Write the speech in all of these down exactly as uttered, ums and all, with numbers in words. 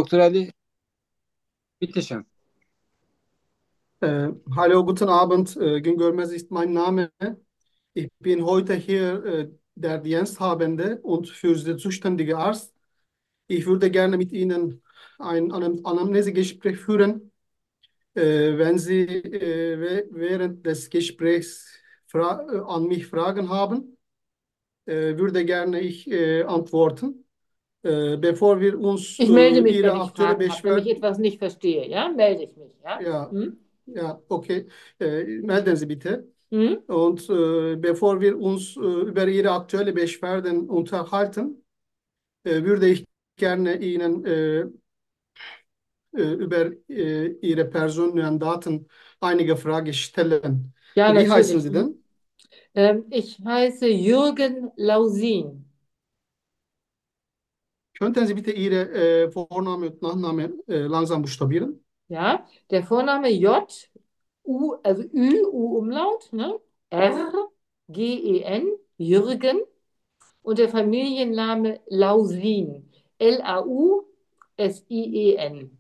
Doktor Ali, bitteschön. Äh, hallo, guten Abend. Äh, Güngör ist mein Name. Ich bin heute hier äh, der Diensthabende und für den zuständigen Arzt. Ich würde gerne mit Ihnen ein Anam- Anamnesegespräch führen. Äh, wenn Sie äh, we- während des Gesprächs fra äh, an mich Fragen haben, äh, würde gerne ich äh, antworten. Äh, bevor wir uns Ich melde äh, mich, wenn Ihre ich aktuelle Fragen habe, wenn ich Beschwerde, etwas nicht verstehe, ja, melde ich mich, ja? ja, Hm? ja, okay, äh, melden Sie bitte. Hm? Und äh, bevor wir uns äh, über Ihre aktuelle Beschwerden unterhalten, äh, würde ich gerne Ihnen äh, äh, über äh, Ihre personellen Daten einige Fragen stellen. Ja, Wie heißen natürlich. Sie Hm? denn? Ähm, ich heiße Jürgen Lausin, Könnten Sie bitte Ihre äh, Vorname und Nachname äh, langsam buchstabieren? ja? Der Vorname J, U, also Ü, U-Umlaut, ne? R, G-E-N, Jürgen und der Familienname Lausin, L-A-U-S-I-E-N,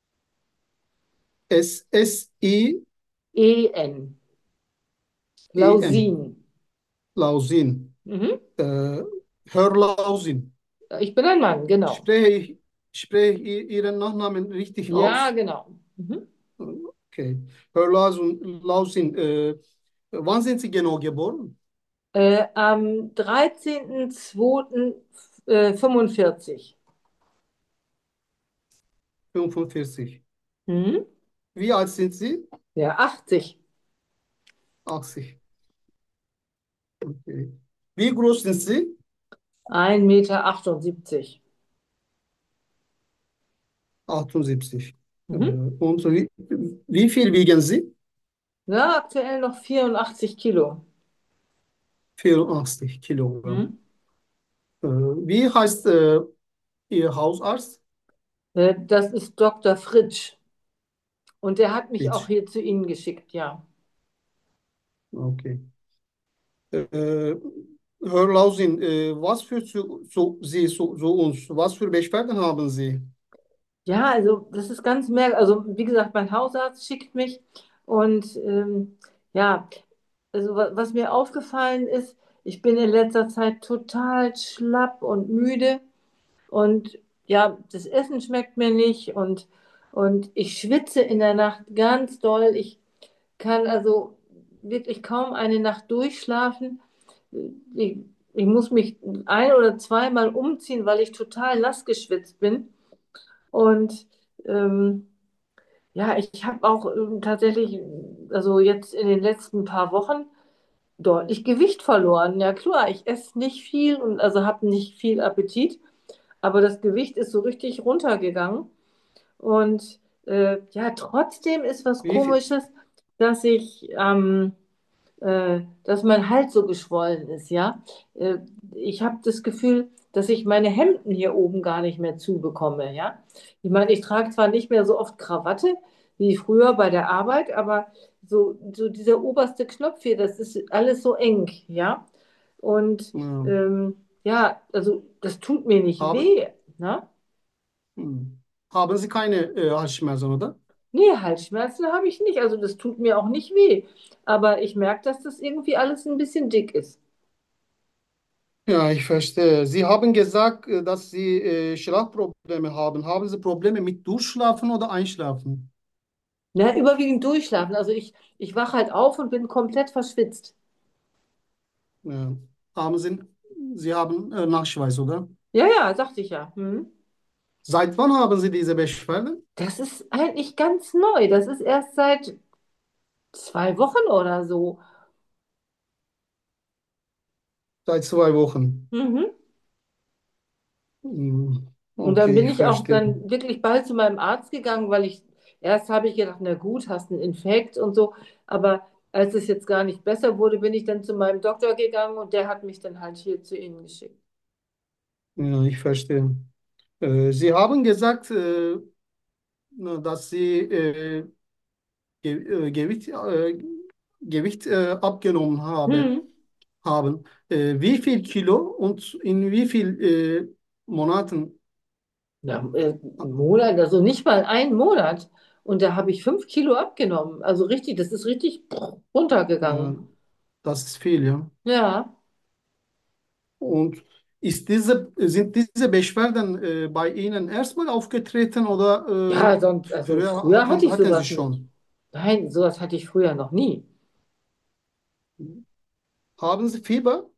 S S I E-N, E N. Lausin. Lausin. Mhm. Äh, Herr Lausin. Ich bin ein Mann, genau. Spreche ich, spreche ich Ihren Nachnamen richtig Ja, aus? genau. Mhm. Okay. Herr Lausin, Lausin äh, wann sind Sie genau geboren? Äh, am dreizehnten zweiten fünfundvierzig. fünfundvierzig. Mhm. Wie alt sind Sie? Ja, achtzig. achtzig. Okay. Wie groß sind Sie? ein Meter achtundsiebzig. achtundsiebzig. Äh, Mhm. und wie, wie viel wiegen Sie? Ja, aktuell noch vierundachtzig Kilo. vierundachtzig Kilogramm. Mhm. Äh, wie heißt äh, Ihr Hausarzt? Äh, das ist Doktor Fritsch. Und der hat mich auch Fitch. hier zu Ihnen geschickt, ja. Okay. Äh, Herr Lausin, äh, was für zu, zu, Sie zu, zu uns? Was für Beschwerden haben Sie? Ja, also das ist ganz merkwürdig. Also wie gesagt, mein Hausarzt schickt mich und ähm, ja, also wa- was mir aufgefallen ist, ich bin in letzter Zeit total schlapp und müde. Und ja, das Essen schmeckt mir nicht und, und ich schwitze in der Nacht ganz doll. Ich kann also wirklich kaum eine Nacht durchschlafen. Ich, ich muss mich ein- oder zweimal umziehen, weil ich total nass geschwitzt bin. Und ähm, ja, ich habe auch ähm, tatsächlich, also jetzt in den letzten paar Wochen deutlich Gewicht verloren. Ja klar, ich esse nicht viel und also habe nicht viel Appetit. Aber das Gewicht ist so richtig runtergegangen. Und äh, ja, trotzdem ist was Wie viel? Komisches, dass ich, ähm, äh, dass mein Hals so geschwollen ist, ja. Äh, ich habe das Gefühl, dass ich meine Hemden hier oben gar nicht mehr zubekomme, ja. Ich meine, ich trage zwar nicht mehr so oft Krawatte wie früher bei der Arbeit, aber so, so dieser oberste Knopf hier, das ist alles so eng, ja. Und Ja. ähm, ja, also das tut mir nicht Haben, weh, ne? hm. Haben Sie keine äh, Halsschmerzen, oder? Nee, Halsschmerzen habe ich nicht. Also das tut mir auch nicht weh. Aber ich merke, dass das irgendwie alles ein bisschen dick ist. Ja, ich verstehe. Sie haben gesagt, äh, dass Sie äh, Schlafprobleme haben. Haben Sie Probleme mit Durchschlafen oder Einschlafen? Na, überwiegend durchschlafen. Also ich, ich wache halt auf und bin komplett verschwitzt. Ja. Haben Sie, Sie haben äh, Nachschweiß, oder? Ja, ja, sagte ich ja. Hm. Seit wann haben Sie diese Beschwerden? Das ist eigentlich ganz neu. Das ist erst seit zwei Wochen oder so. Seit zwei Wochen. Mhm. Hm. Und dann Okay, bin ich ich auch verstehe. dann wirklich bald zu meinem Arzt gegangen, weil ich erst habe ich gedacht, na gut, hast einen Infekt und so. Aber als es jetzt gar nicht besser wurde, bin ich dann zu meinem Doktor gegangen und der hat mich dann halt hier zu Ihnen geschickt. Ja, ich verstehe. Äh, Sie haben gesagt, äh, na, dass Sie äh, Ge äh, Gewicht, äh, Gewicht äh, abgenommen habe, Hm. haben. Äh, wie viel Kilo und in wie viel äh, Monaten? Ja, äh, einen Monat, also nicht mal einen Monat. Und da habe ich fünf Kilo abgenommen. Also richtig, das ist richtig Ja, runtergegangen. das ist viel, ja. Ja, Und ist diese, sind diese Beschwerden äh, bei Ihnen erstmal aufgetreten oder äh, ja, sonst, also früher früher hatte hatten, ich hatten Sie sowas nicht. schon? Nein, sowas hatte ich früher noch nie. Haben Sie Fieber?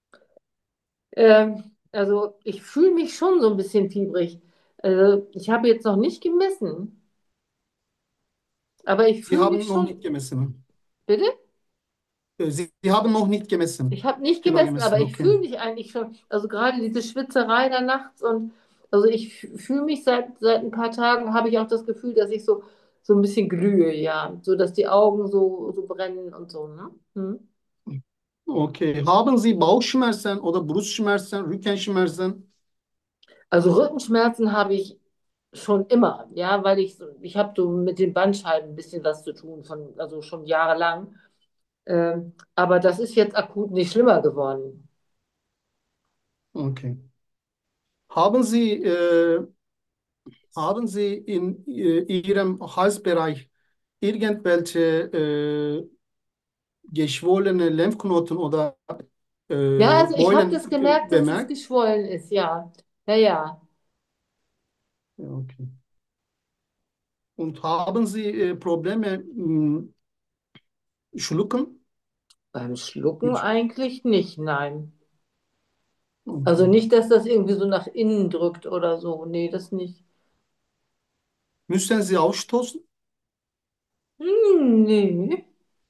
Ähm, also ich fühle mich schon so ein bisschen fiebrig. Also ich habe jetzt noch nicht gemessen, aber ich Sie fühle mich haben noch nicht schon. gemessen. Bitte? Äh, Sie, Sie haben noch nicht Ich gemessen. habe nicht Fieber gemessen, aber gemessen, ich okay. fühle mich eigentlich schon, also gerade diese Schwitzerei da nachts und also ich fühle mich seit, seit ein paar Tagen, habe ich auch das Gefühl, dass ich so, so ein bisschen glühe, ja, so dass die Augen so, so brennen und so, ne? Hm. Okay. Haben Sie Bauchschmerzen oder Brustschmerzen, Rückenschmerzen? Also Rückenschmerzen habe ich schon immer, ja, weil ich, so- ich habe so mit den Bandscheiben ein bisschen was zu tun, von, also schon jahrelang. Ähm, aber das ist jetzt akut nicht schlimmer geworden. Okay. Haben Sie, äh, haben Sie in äh, Ihrem Halsbereich irgendwelche äh, geschwollene Lymphknoten oder Ja, äh, also ich habe Beulen das äh, gemerkt, dass es bemerkt? geschwollen ist, ja. Ja, ja. Ja, okay. Und haben Sie äh, Probleme mh, schlucken? Beim Schlucken Mit, eigentlich nicht, nein. Also okay. nicht, dass das irgendwie so nach innen drückt oder so. Nee, das nicht. Müssen Sie ausstoßen? Hm, nee.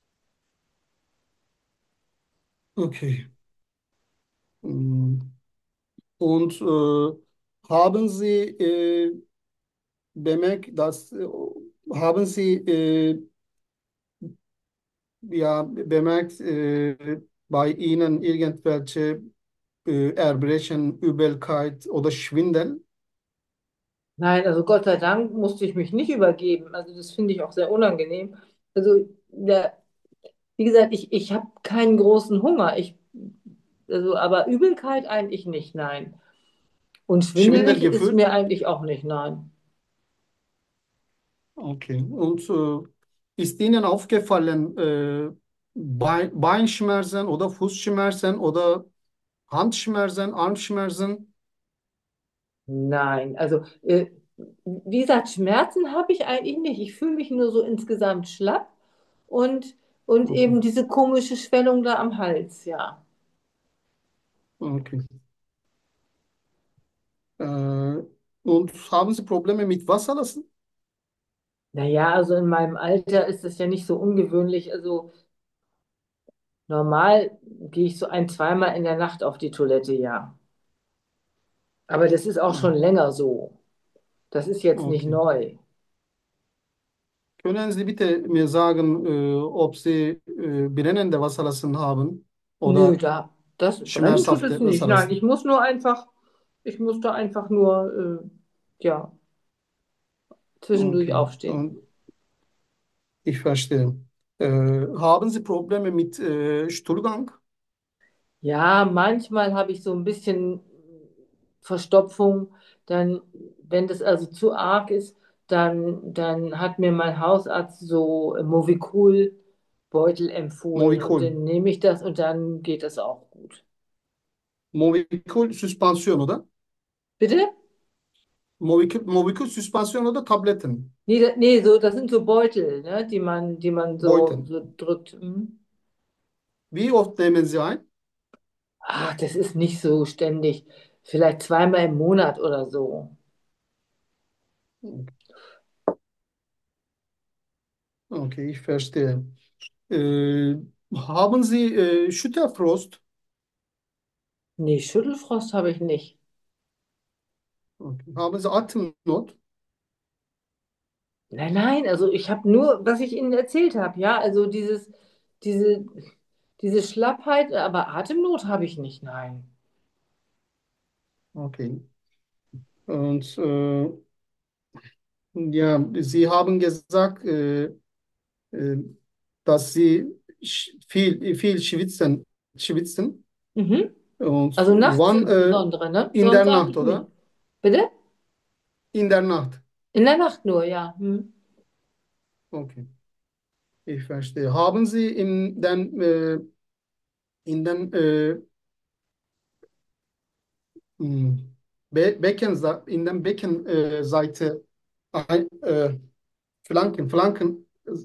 Okay. Mm. Und äh, haben Sie äh, bemerkt, dass äh, haben Sie äh, ja bemerkt äh, bei Ihnen irgendwelche äh, Erbrechen, Übelkeit oder Schwindel? Nein, also Gott sei Dank musste ich mich nicht übergeben. Also das finde ich auch sehr unangenehm. Also, ja, wie gesagt, ich, ich habe keinen großen Hunger. Ich, also, aber Übelkeit eigentlich nicht, nein. Und schwindelig ist Schwindelgefühl? mir eigentlich auch nicht, nein. Okay. Und äh, ist Ihnen aufgefallen, äh, Bei- Beinschmerzen oder Fußschmerzen oder Handschmerzen, Armschmerzen? Nein, also äh, wie gesagt, Schmerzen habe ich eigentlich nicht. Ich fühle mich nur so insgesamt schlapp und, und Okay. eben diese komische Schwellung da am Hals, ja. Okay. Äh, und haben Sie Probleme mit Wasserlassen? Naja, also in meinem Alter ist das ja nicht so ungewöhnlich. Also normal gehe ich so ein, zweimal in der Nacht auf die Toilette, ja. Aber das ist auch schon Okay. länger so. Das ist jetzt nicht Okay. neu. Können Sie bitte mir sagen, äh, ob Sie äh, brennende Wasserlassen haben Nö, oder da, das brennen tut es schmerzhafte nicht. Nein, ich Wasserlassen? muss nur einfach, ich muss da einfach nur, äh, ja, zwischendurch Okay. aufstehen. Und ich verstehe. Äh, haben Sie Probleme mit äh, Stuhlgang? Ja, manchmal habe ich so ein bisschen Verstopfung. Dann, wenn das also zu arg ist, dann, dann hat mir mein Hausarzt so Movicol-Beutel empfohlen und Movicol. dann nehme ich das und dann geht das auch gut. Movicol Süspansiyon oder? Bitte? Movicol, Movicol Süspansiyon oder Tabletten? Nee, da, nee, so, das sind so Beutel, ne, die man, die man so, Beuten. so drückt. Hm. Wie oft nehmen Sie ein? Ach, das ist nicht so ständig. Vielleicht zweimal im Monat oder so. Okay, ich verstehe. Äh, haben Sie äh, Schüttelfrost? Nee, Schüttelfrost habe ich nicht. Okay. Haben Sie Atemnot? Nein, nein, also ich habe nur, was ich Ihnen erzählt habe, ja, also dieses, diese, diese Schlappheit, aber Atemnot habe ich nicht, nein. Okay. Und äh, ja, Sie haben gesagt, äh, äh, dass Sie sch- viel, viel schwitzen, schwitzen. Mhm. Und Also nachts wann? Äh, insbesondere, ne? in der Sonst Nacht, eigentlich nicht. oder? Bitte? In der Nacht. In der Nacht nur, ja. Hm. Okay, ich verstehe. Haben Sie in den, äh, in den äh, hm, Be Becken, in den Beckenseite ein, äh, Flanken, Flanken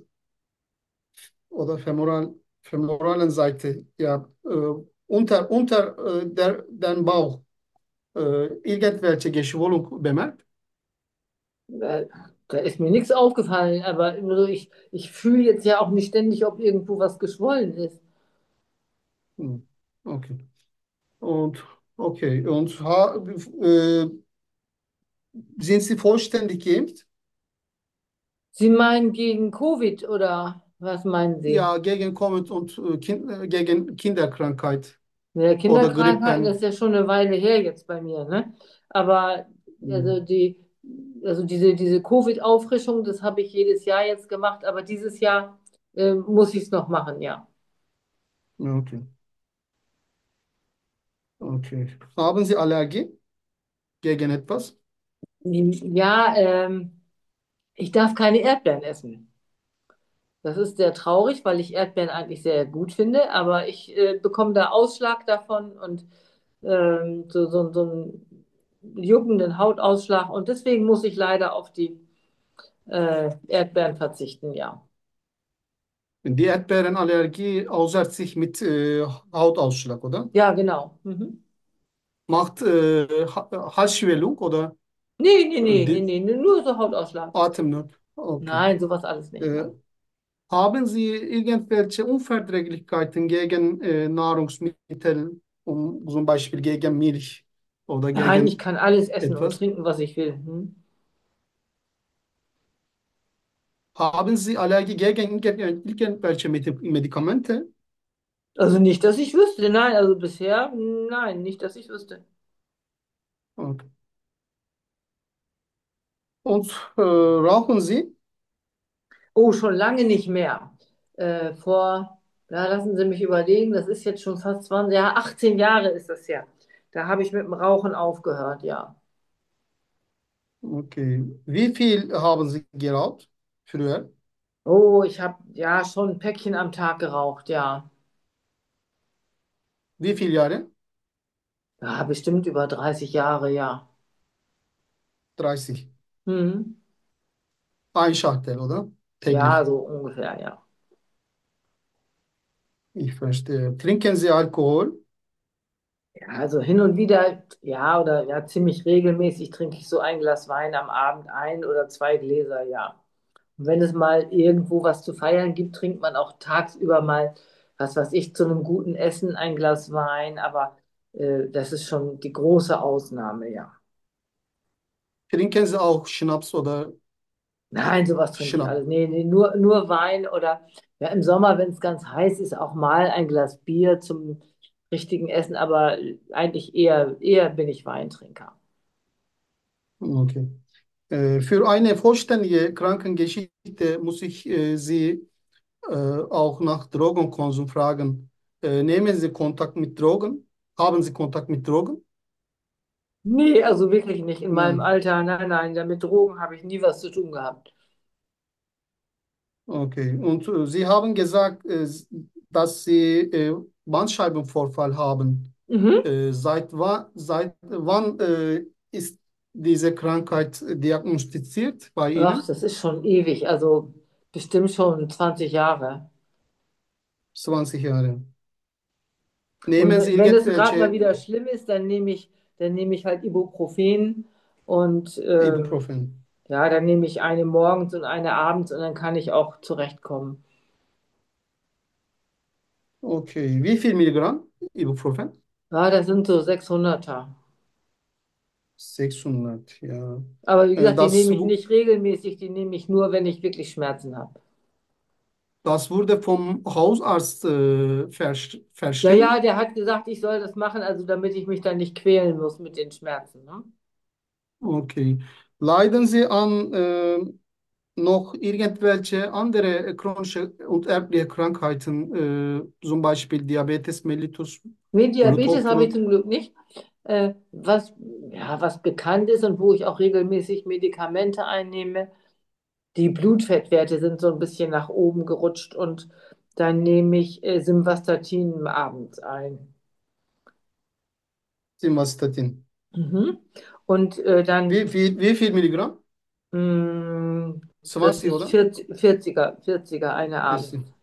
oder femoral, femoralen Seite, ja, äh, unter, unter äh, der, den Bauch äh, irgendwelche Geschwellung bemerkt? Da, da ist mir nichts aufgefallen, aber so ich, ich fühle jetzt ja auch nicht ständig, ob irgendwo was geschwollen ist. Hm, okay. Und okay. Und ha, äh, sind Sie vollständig geimpft? Sie meinen gegen Covid oder was meinen Sie? Ja, gegen Covid und äh, kind, äh, gegen Kinderkrankheit Ja, oder Kinderkrankheiten, das ist Grippen. ja schon eine Weile her jetzt bei mir, ne? Aber also Hm, die, also diese, diese Covid-Auffrischung, das habe ich jedes Jahr jetzt gemacht, aber dieses Jahr äh, muss ich es noch machen, ja. ja, okay. Okay. Haben Sie Allergie gegen etwas? Ja, ähm, ich darf keine Erdbeeren essen. Das ist sehr traurig, weil ich Erdbeeren eigentlich sehr gut finde, aber ich äh, bekomme da Ausschlag davon und ähm, so, so, so einen juckenden Hautausschlag und deswegen muss ich leider auf die äh, Erdbeeren verzichten, ja. Die Erdbeerenallergie äußert sich mit äh, Hautausschlag, oder? Ja, genau. Mhm. Macht äh, Ha- Halsschwellung oder Nee, nee, äh, nee, nee, die nee, nur so Hautausschlag. Atemnot? Okay. Nein, sowas alles nicht, Äh, nein. haben Sie irgendwelche Unverträglichkeiten gegen äh, Nahrungsmittel, um, zum Beispiel gegen Milch oder Nein, ich gegen kann alles essen und etwas? trinken, was ich will. Hm? Haben Sie Allergie gegen irgendwelche irgendwelche Medi- Medikamente? Also nicht, dass ich wüsste, nein, also bisher, nein, nicht, dass ich wüsste. Okay. Und äh, rauchen Sie? Oh, schon lange nicht mehr. Äh, vor, ja, lassen Sie mich überlegen, das ist jetzt schon fast zwanzig, ja, achtzehn Jahre ist das ja. Da habe ich mit dem Rauchen aufgehört, ja. Okay. Wie viel haben Sie geraucht früher? Oh, ich habe ja schon ein Päckchen am Tag geraucht, ja. Wie viele Jahre? Ja, bestimmt über dreißig Jahre, ja. dreißig. Mhm. Ein Schachtel, oder? Ja, Täglich. so ungefähr, ja. Ich verstehe. Trinken Sie Alkohol? Ja, also hin und wieder, ja, oder ja, ziemlich regelmäßig trinke ich so ein Glas Wein am Abend, ein oder zwei Gläser, ja. Und wenn es mal irgendwo was zu feiern gibt, trinkt man auch tagsüber mal, was weiß ich, zu einem guten Essen ein Glas Wein, aber äh, das ist schon die große Ausnahme, ja. Trinken Sie auch Schnaps oder Nein, sowas trinke ich Schnapp? alles. Nee, nee, nur, nur Wein oder ja, im Sommer, wenn es ganz heiß ist, auch mal ein Glas Bier zum richtigen Essen, aber eigentlich eher, eher bin ich Weintrinker. Okay. Äh, für eine vollständige Krankengeschichte muss ich äh, Sie äh, auch nach Drogenkonsum fragen. Äh, nehmen Sie Kontakt mit Drogen? Haben Sie Kontakt mit Drogen? Nee, also wirklich nicht. In meinem Nein. Alter, nein, nein, ja, mit Drogen habe ich nie was zu tun gehabt. Okay. Und äh, Sie haben gesagt, äh, dass Sie äh, Bandscheibenvorfall haben. Mhm. Äh, seit, wa seit wann äh, ist diese Krankheit diagnostiziert bei Ach, Ihnen? das ist schon ewig, also bestimmt schon zwanzig Jahre. zwanzig Jahre. Und Nehmen Sie wenn wenn es gerade mal irgendwelche wieder schlimm ist, dann nehme ich, dann nehme ich halt Ibuprofen und ähm, Ibuprofen? ja, dann nehme ich eine morgens und eine abends und dann kann ich auch zurechtkommen. Okay. Wie viel Milligramm Ibuprofen? Ja, das sind so sechshunderter. sechshundert, ja. Aber wie Äh, gesagt, die Das, nehme ich wu- nicht regelmäßig, die nehme ich nur, wenn ich wirklich Schmerzen habe. das wurde vom Hausarzt äh, vers Ja, ja, verschrieben. der hat gesagt, ich soll das machen, also damit ich mich dann nicht quälen muss mit den Schmerzen. Ne? Okay. Leiden Sie an äh, noch irgendwelche andere chronische und erbliche Krankheiten, äh, zum Beispiel Diabetes mellitus, Nee, Diabetes habe ich Bluthochdruck? zum Glück nicht. Äh, was, ja, was bekannt ist und wo ich auch regelmäßig Medikamente einnehme, die Blutfettwerte sind so ein bisschen nach oben gerutscht und dann nehme ich äh, Simvastatin abends ein. Simvastatin. Mhm. Und äh, dann, Wie viel, wie viel Milligramm? mh, das zwanzig, ist oder? vierzig, vierziger, vierziger eine abends. vierzig.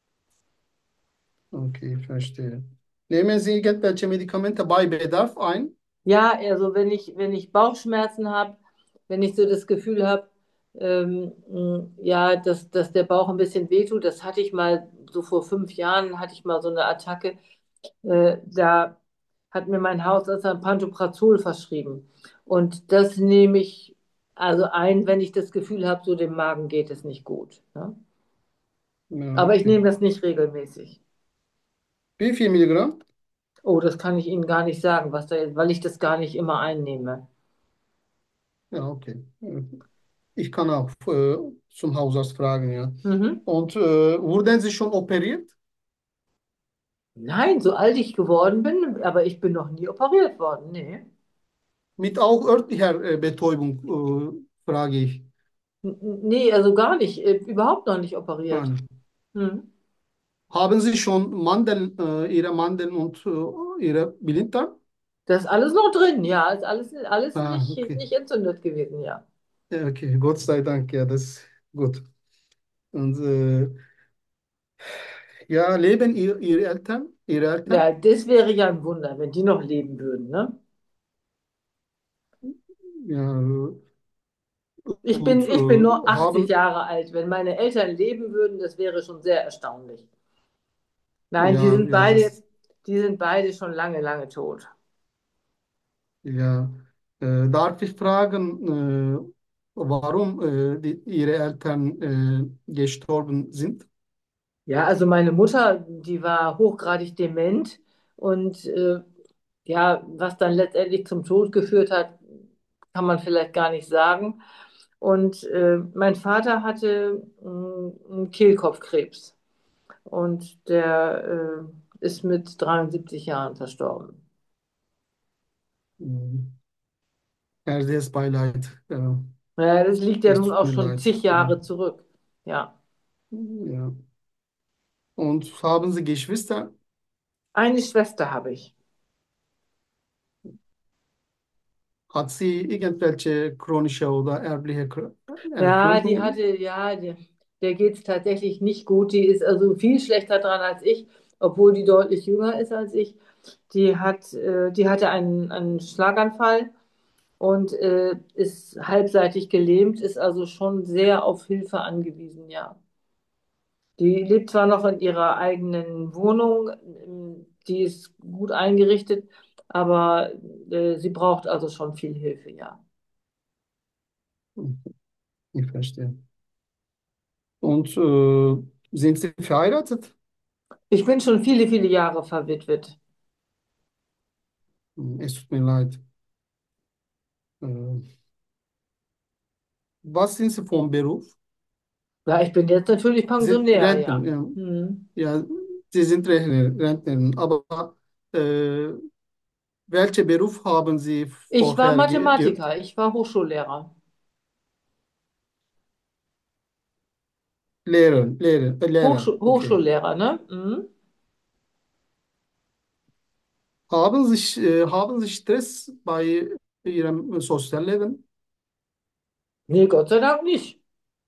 Okay, verstehe. Nehmen Sie irgendwelche Medikamente bei Bedarf ein? Ja, also wenn ich, wenn ich Bauchschmerzen habe, wenn ich so das Gefühl habe, ähm, mh, ja, dass, dass der Bauch ein bisschen wehtut, das hatte ich mal, so vor fünf Jahren hatte ich mal so eine Attacke, äh, da hat mir mein Hausarzt ein Pantoprazol verschrieben. Und das nehme ich also ein, wenn ich das Gefühl habe, so dem Magen geht es nicht gut. Ne? Ja, Aber ich okay. nehme das nicht regelmäßig. Wie viel Milligramm? Oh, das kann ich Ihnen gar nicht sagen, was da ist, weil ich das gar nicht immer einnehme. Ja, okay. Ich kann auch äh, zum Hausarzt fragen, ja. Mhm. Und äh, wurden Sie schon operiert? Nein, so alt ich geworden bin, aber ich bin noch nie operiert worden. Nee. Mit auch örtlicher äh, Betäubung, äh, frage ich. N- Nee, also gar nicht, äh, überhaupt noch nicht operiert. Yani, Hm. haben Sie schon Mandeln, äh, Ihre Mandeln und äh, Ihre Blinddarm? Das ist alles noch drin, ja, ist alles, alles Ah, nicht, okay. nicht entzündet gewesen, ja. Ja, okay, Gott sei Dank, ja, das ist gut. Und äh, ja, leben ihr, Ihre Eltern? Ihre Ja, Eltern? das wäre ja ein Wunder, wenn die noch leben würden, ne? Ja, Ich bin, und ich bin äh, nur achtzig haben, Jahre alt. Wenn meine Eltern leben würden, das wäre schon sehr erstaunlich. Nein, die ja, sind ja, beide, das, die sind beide schon lange, lange tot. ja. Äh, darf ich fragen, äh, warum äh, die, Ihre Eltern äh, gestorben sind? Ja, also meine Mutter, die war hochgradig dement und äh, ja, was dann letztendlich zum Tod geführt hat, kann man vielleicht gar nicht sagen. Und äh, mein Vater hatte äh, einen Kehlkopfkrebs und der äh, ist mit dreiundsiebzig Jahren verstorben. Hm, Herzliches Beileid. Ja, Ja, das liegt ja es nun tut auch mir schon leid. zig Ja, Jahre zurück. Ja, ja. Und haben Sie Geschwister? eine Schwester habe ich. Hat sie irgendwelche chronische oder erbliche Kr- Ja, die Erkrankungen? hatte, ja, die, der geht es tatsächlich nicht gut. Die ist also viel schlechter dran als ich, obwohl die deutlich jünger ist als ich. Die hat, äh, die hatte einen, einen Schlaganfall und äh, ist halbseitig gelähmt, ist also schon sehr auf Hilfe angewiesen, ja. Die lebt zwar noch in ihrer eigenen Wohnung, ähm, die ist gut eingerichtet, aber äh, sie braucht also schon viel Hilfe, ja. Hm, ich verstehe. Und äh, sind Sie verheiratet? Ich bin schon viele, viele Jahre verwitwet. Hm, es tut mir leid. Äh, was sind Sie vom Beruf? Ja, ich bin jetzt natürlich Sie Pensionär, Rentner, ja. ja. Hm. Ja, Sie sind Rentner, Rentnerin. Aber äh, welchen Beruf haben Sie Ich war vorher ge gehabt? Mathematiker, ich war Hochschullehrer. Lehrer, Lehrer, äh, Lehrer. Hochschu Okay. Hochschullehrer, ne? Hm. Haben Sie, äh, haben Sie Stress bei Ihrem Sozialleben? Nee, Gott sei Dank nicht.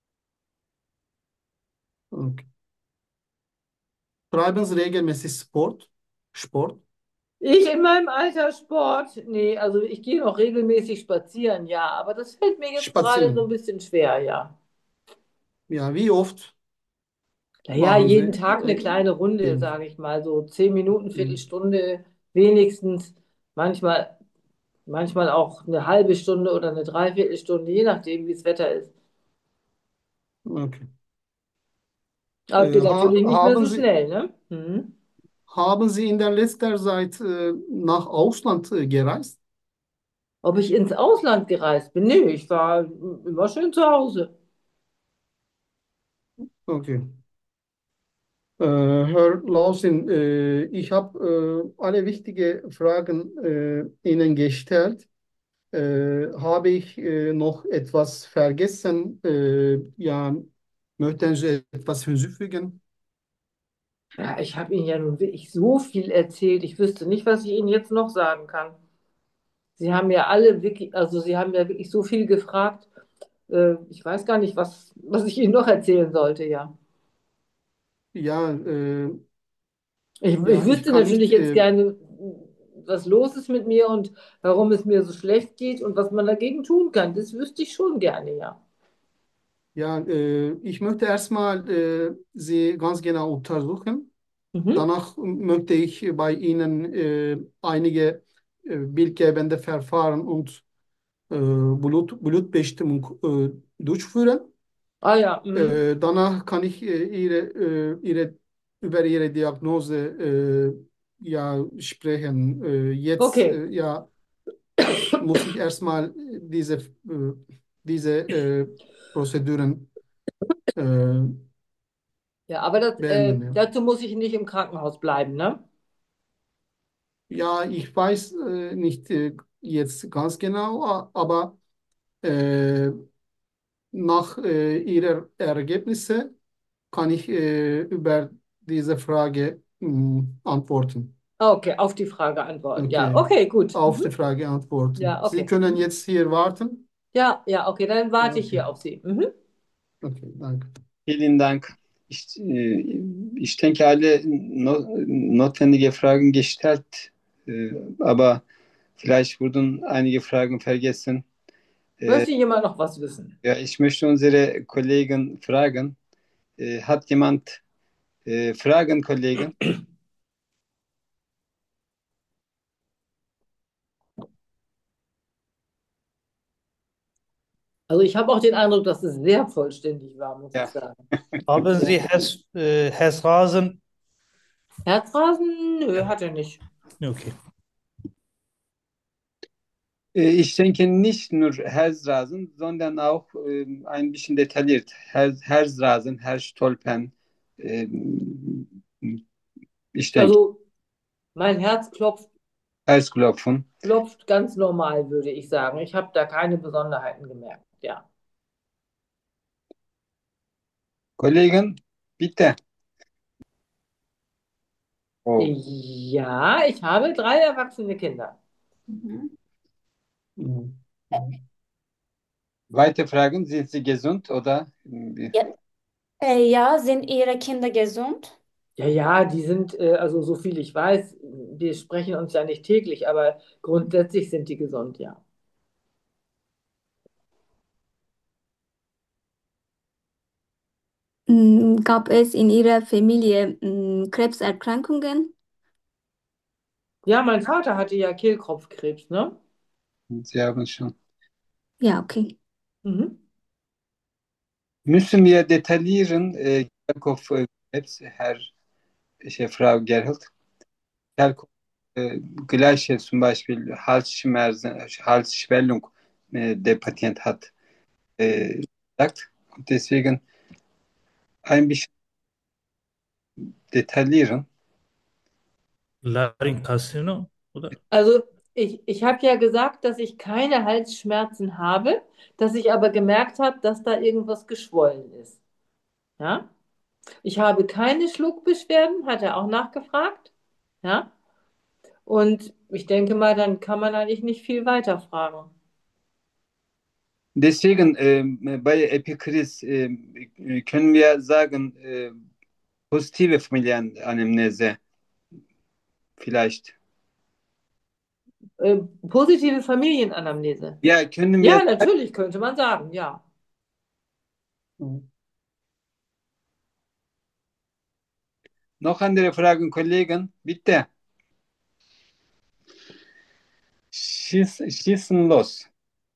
Okay. Treiben Sie regelmäßig Sport? Sport? Ich in meinem Alter Sport? Nee, also ich gehe noch regelmäßig spazieren, ja, aber das fällt mir jetzt gerade so ein Spazieren? bisschen schwer, ja. Ja, wie oft Naja, machen Sie? jeden Tag eine Äh, kleine Runde, jeden- sage ich mal, so zehn Minuten, hm, Viertelstunde wenigstens. Manchmal, manchmal auch eine halbe Stunde oder eine Dreiviertelstunde, je nachdem, wie das Wetter ist. okay. Aber geht Äh, ha natürlich nicht mehr haben so Sie, schnell, ne? Hm. haben Sie in der letzten Zeit äh, nach Ausland äh, gereist? Ob ich ins Ausland gereist bin? Nee, ich war immer schön zu Hause. Okay. Äh, Herr Lausin, äh, ich habe äh, alle wichtigen Fragen äh, Ihnen gestellt. Äh, habe ich äh, noch etwas vergessen? Äh, ja, möchten Sie etwas hinzufügen? Ja, ich habe Ihnen ja nun wirklich so viel erzählt. Ich wüsste nicht, was ich Ihnen jetzt noch sagen kann. Sie haben ja alle wirklich, also Sie haben ja wirklich so viel gefragt. Äh, ich weiß gar nicht, was, was ich Ihnen noch erzählen sollte, ja. Ja, äh, Ich, ich ja, ich wüsste kann nicht. natürlich jetzt Äh, gerne, was los ist mit mir und warum es mir so schlecht geht und was man dagegen tun kann. Das wüsste ich schon gerne, ja. ja, äh, ich möchte erstmal äh, Sie ganz genau untersuchen. Mhm. Danach möchte ich bei Ihnen äh, einige äh, bildgebende Verfahren und äh, Blut, Blutbestimmung äh, durchführen. Ah ja, mhm. Äh, danach kann ich äh, Ihre, äh, Ihre, über Ihre Diagnose äh, ja, sprechen. Äh, jetzt Okay. äh, ja, muss ich erstmal diese, äh, diese äh, Prozeduren äh, Ja, aber das, äh, beenden. Ja. dazu muss ich nicht im Krankenhaus bleiben, ne? Ja, ich weiß äh, nicht äh, jetzt ganz genau, a- aber äh, nach äh, Ihrer Ergebnisse kann ich äh, über diese Frage mh, antworten. Ah, okay, auf die Frage antworten. Ja, Okay, okay, gut. auf Mhm. die Frage antworten. Ja, Sie okay. können Mhm. jetzt hier warten. Ja, ja, okay, dann warte ich Okay, hier auf Sie. Mhm. okay, danke. Vielen Dank. Ich, äh, ich denke, alle no notwendige Fragen gestellt, äh, aber vielleicht wurden einige Fragen vergessen. Äh, Möchte jemand noch was wissen? ja, ich möchte unsere Kollegen fragen. Äh, hat jemand äh, Fragen, Kollegen? Also ich habe auch den Eindruck, dass es sehr vollständig war, muss ich Ja. sagen. Haben Sie Herz, äh, Herzrasen? Herzrasen? Nö, hat er nicht. Okay. Äh, Ich denke nicht nur Herzrasen, sondern auch ähm, ein bisschen detailliert. Her Herzrasen, Herzstolpen. Ähm, ich denke Also mein Herz klopft, Herzklopfen. klopft ganz normal, würde ich sagen. Ich habe da keine Besonderheiten gemerkt. Ja. Kollegen, bitte. Oh. Ja, ich habe drei erwachsene Kinder. Mhm. Mhm. Weitere Fragen? Sind Sie gesund oder? Ja, äh, ja, sind Ihre Kinder gesund? Ja, ja, die sind, äh, also so viel ich weiß, wir sprechen uns ja nicht täglich, aber grundsätzlich sind die gesund, ja. Mm, Gab es in Ihrer Familie mm, Krebserkrankungen? Ja, mein Vater hatte ja Kehlkopfkrebs, ne? Sie haben schon. Ja, okay. Mhm. Müssen wir detaillieren, äh, Kerkhoff, äh, Krebs, Herr, şey, Frau Gerhold? Kerkhoff, äh, gleiche zum Beispiel Halsschmerzen, Halsschwellung, äh, der Patient hat äh, gesagt. Und deswegen ein bisschen detaillieren. Larynx-Karzinom, oder? Also ich, ich habe ja gesagt, dass ich keine Halsschmerzen habe, dass ich aber gemerkt habe, dass da irgendwas geschwollen ist. Ja? Ich habe keine Schluckbeschwerden, hat er auch nachgefragt. Ja? Und ich denke mal, dann kann man eigentlich nicht viel weiter fragen. Deswegen äh, bei Epikriz äh, können wir sagen, äh, positive Familienanamnese vielleicht. Äh, positive Familienanamnese. Ja, können wir Ja, natürlich könnte man sagen, ja. Mhm. noch andere Fragen, Kollegen? Bitte. Schieß, schießen los.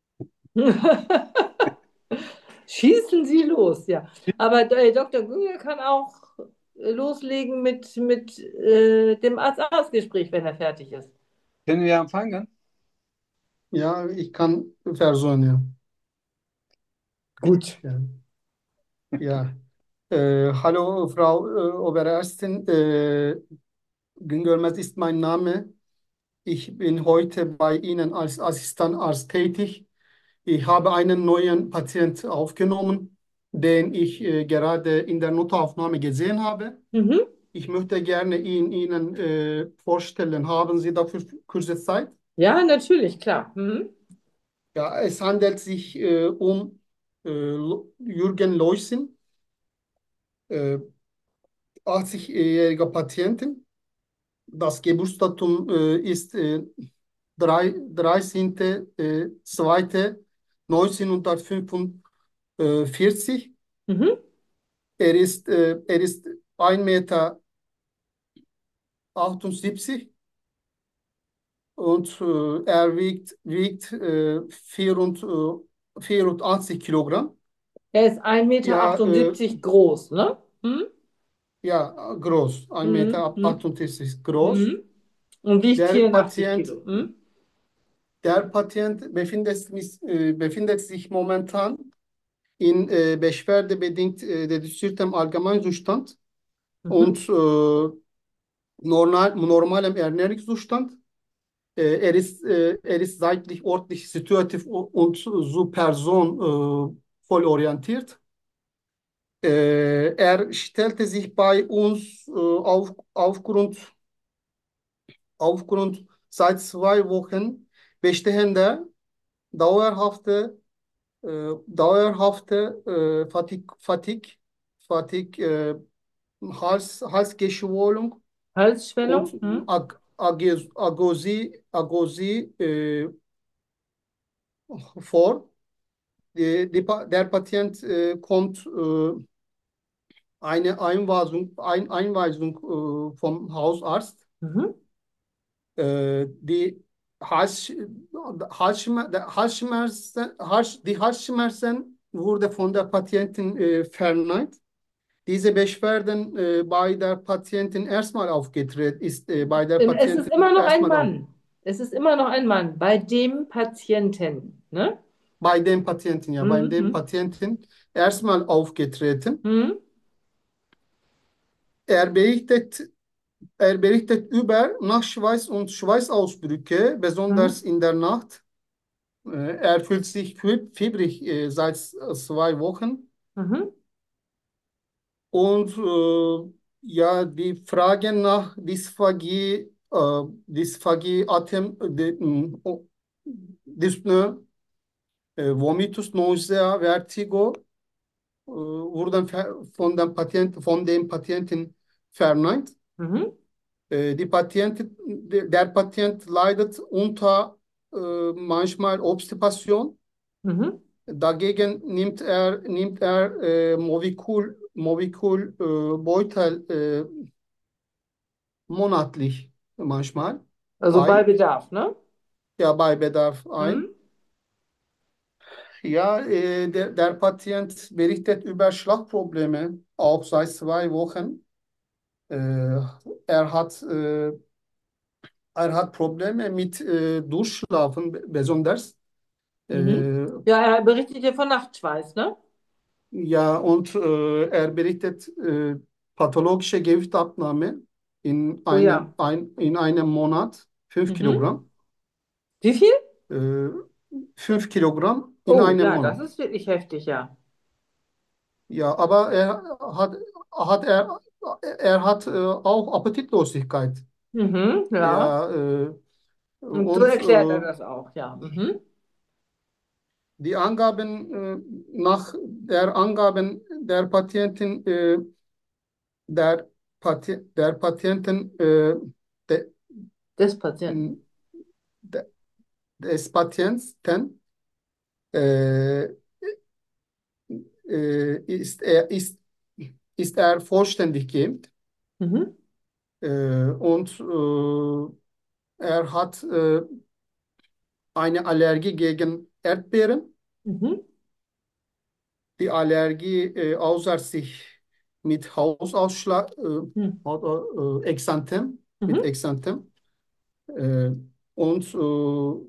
Schießen Sie los, ja. Aber äh, Doktor Güngel kann auch äh, loslegen mit, mit äh, dem Arzt-Arzt-Gespräch, wenn er fertig ist. Können wir anfangen? Ja, ich kann versuchen, ja. Gut. Ja, ja. Äh, hallo, Frau äh, Oberärztin. Äh, Güngörmez ist mein Name. Ich bin heute bei Ihnen als Assistentarzt tätig. Ich habe einen neuen Patient aufgenommen, den ich äh, gerade in der Notaufnahme gesehen habe. Mhm. Ich möchte gerne ihn Ihnen äh, vorstellen. Haben Sie dafür kurze Zeit? Ja, natürlich, klar. Mhm. Ja, es handelt sich äh, um äh, Lo- Jürgen Leusin, äh, achtzig-jähriger Patientin. Das Geburtsdatum äh, ist äh, drei- dreizehnter zweiter neunzehnhundertfünfundvierzig. Mhm. Er ist, äh, er ist ein Meter achtundsiebzig und äh, er wiegt, wiegt äh, vierund- äh, vierundachtzig Kilogramm. Er ist ein Meter Ja, äh, achtundsiebzig groß, ne? Mhm. ja, groß, ein Mhm. Meter Mhm. achtundsiebzig groß. Mhm. Und wiegt Der vierundachtzig Patient, Kilo. Mhm. der Patient befindet, sich- äh, befindet sich momentan in äh, beschwerdebedingt äh, reduziertem Allgemeinzustand Mhm. und äh, normal, normalem Ernährungszustand. Äh, er ist, äh, er ist seitlich, ordentlich, situativ und zur Person äh, voll orientiert. Äh, er stellte sich bei uns äh, auf, aufgrund, aufgrund seit zwei Wochen bestehender dauerhafte, äh, dauerhafte äh, Fatigue, Fatigue, Fatigue äh, Hals, Halsgeschwüllung und Halsschwellung? Mhm. Ag Agos- Agosie, Agosie äh, vor. Die, die, Pa- der Patient äh, kommt äh, eine Einweisung, ein, Einweisung äh, vom Hausarzt. Mhm. Äh, die Hals, Halsschmer, der Halsschmerzen, Hals, die Halsschmerzen wurde von der Patientin äh, verneint. Diese Beschwerden äh, bei der Patientin erstmal aufgetreten ist, äh, bei der Ähm, Es ist Patientin immer noch ein erstmal auf, Mann. Es ist immer noch ein Mann bei dem Patienten, ne? bei dem Patienten, ja, bei dem Mhm. Patienten erstmal aufgetreten. Mhm. Er berichtet, er berichtet über Nachtschweiß und Schweißausbrüche, Mhm. besonders in der Nacht. Äh, er fühlt sich fib- fiebrig äh, seit zwei Wochen. Mhm. Und äh, ja, die Frage nach Dysphagie, äh, Dysphagie, Atem, de, mh, o- Dyspnoe, äh, Vomitus, Nausea, Vertigo äh, wurden ver- von dem Patient, von dem Patienten verneint. Mhm. Äh, die Patient, der Patient leidet unter äh, manchmal Obstipation. Mhm. Dagegen nimmt er, nimmt er äh, Movicul, Movicul äh, Beutel äh, monatlich manchmal Also bei ein, Bedarf, ne? ja, bei Bedarf Mhm. ein. Ja, äh, der, der Patient berichtet über Schlafprobleme, auch seit zwei Wochen. Äh, er hat, äh, er hat Probleme mit äh, Durchschlafen, besonders. Mhm. Äh, Ja, er berichtet dir von Nachtschweiß, ne? ja, und äh, er berichtet äh, pathologische Gewichtabnahme in Oh einem, ja. ein, in einem Monat, fünf Mhm. Kilogramm. Wie viel? Äh, fünf Kilogramm in Oh einem ja, das Monat. ist wirklich heftig, ja. Ja, aber er hat, hat er, er hat äh, auch Appetitlosigkeit. Mhm, ja. Ja, äh, Und so und erklärt er äh, das auch, ja. Mhm. die Angaben äh, nach der Angaben der Patientin, äh, der, Pati der Patienten, äh, de, Des Patienten. de, des Patienten äh, äh, ist er, ist, ist er vollständig geimpft Mhm. äh, und äh, er hat äh, eine Allergie gegen Erdbeeren. Mhm. Die Allergie äh, äußert sich mit Hausausschlag, äh, Mhm. oder, äh, Exanthem, mit Mhm. Exanthem. Äh, und äh,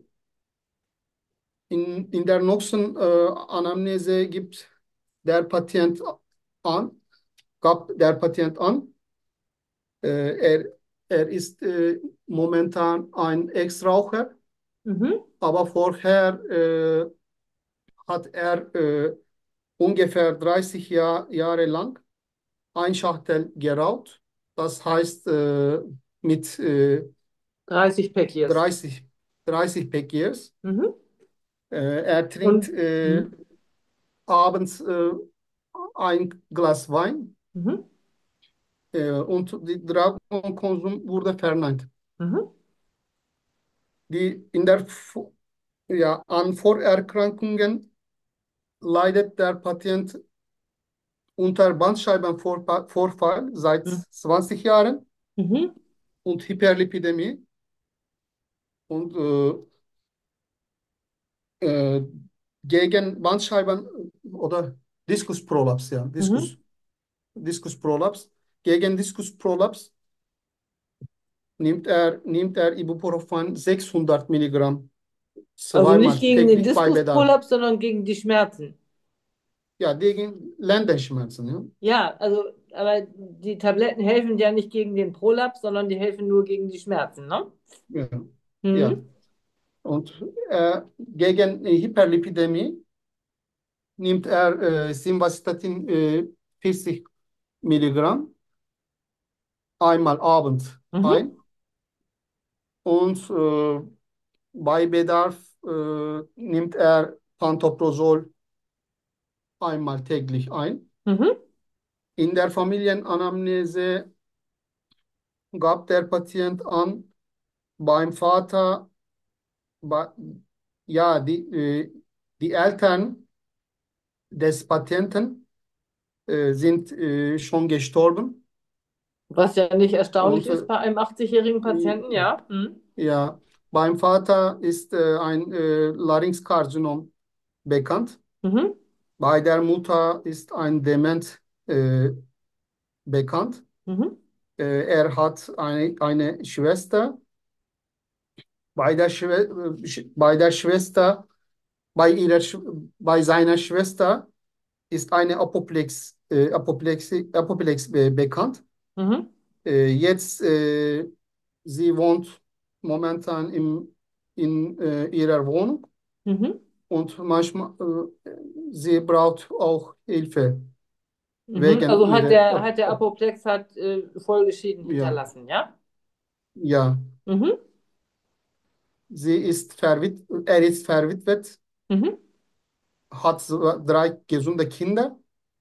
in, in der nächsten äh, Anamnese gibt der Patient an, gab der Patient an. Äh, er, er ist äh, momentan ein Ex-Raucher, Mhm. aber vorher äh, hat er äh, ungefähr dreißig Jahr, Jahre lang ein Schachtel geraucht. Das heißt, äh, mit äh, dreißig Päckjes. dreißig, dreißig Pack Years. Mhm. Äh, er trinkt Und äh, mhm. abends äh, ein Glas Wein Mhm. äh, und die Drogenkonsum wurde verneint. Mhm. Die in der Vo- ja, an Vorerkrankungen leidet der Patient unter Bandscheibenvorfall seit Mhm. zwanzig Jahren Mhm. und Hyperlipidemie und äh, äh, gegen Bandscheiben oder Diskusprolaps, ja, Mhm. Diskus, Diskusprolaps. Gegen Diskusprolaps nimmt er, nimmt er Ibuprofen sechshundert Milligramm Also nicht zweimal gegen den täglich bei Bedarf. Diskusprolaps, sondern gegen die Schmerzen. Ja, gegen Lendenschmerzen. Ja, Ja, also, aber die Tabletten helfen ja nicht gegen den Prolaps, sondern die helfen nur gegen die Schmerzen, ne? ja. Ja. Mhm. Und äh, gegen äh, Hyperlipidemie nimmt er äh, Simvastatin äh, vierzig Milligramm einmal abends Mhm. ein und äh, bei Bedarf äh, nimmt er Pantoprazol einmal täglich ein. Mhm. In der Familienanamnese gab der Patient an, beim Vater, bei, ja, die, äh, die Eltern des Patienten äh, sind äh, schon gestorben. Was ja nicht erstaunlich Und ist bei einem achtzig-jährigen äh, Patienten, ja. Mhm. ja, beim Vater ist äh, ein äh, Larynxkarzinom bekannt. Mhm. Bei der Mutter ist ein Dement äh, bekannt. Mhm. Äh, er hat eine, eine Schwester. Bei der, Schwe äh, Sch- bei der Schwester, bei ihrer, Sch bei seiner Schwester ist eine Apoplex, äh, Apoplexie, Apoplex äh, bekannt. Mhm. Äh, jetzt, äh, sie wohnt momentan im, in äh, ihrer Wohnung Mhm. und manchmal, äh, sie braucht auch Hilfe Mhm. wegen Also hat ihrer, der, Ap- hat der Ap- Apoplex hat äh, Folgeschäden ja, hinterlassen, ja? ja, Mhm. sie ist verwitwet, er ist verwitwet, Mhm. hat so drei gesunde Kinder.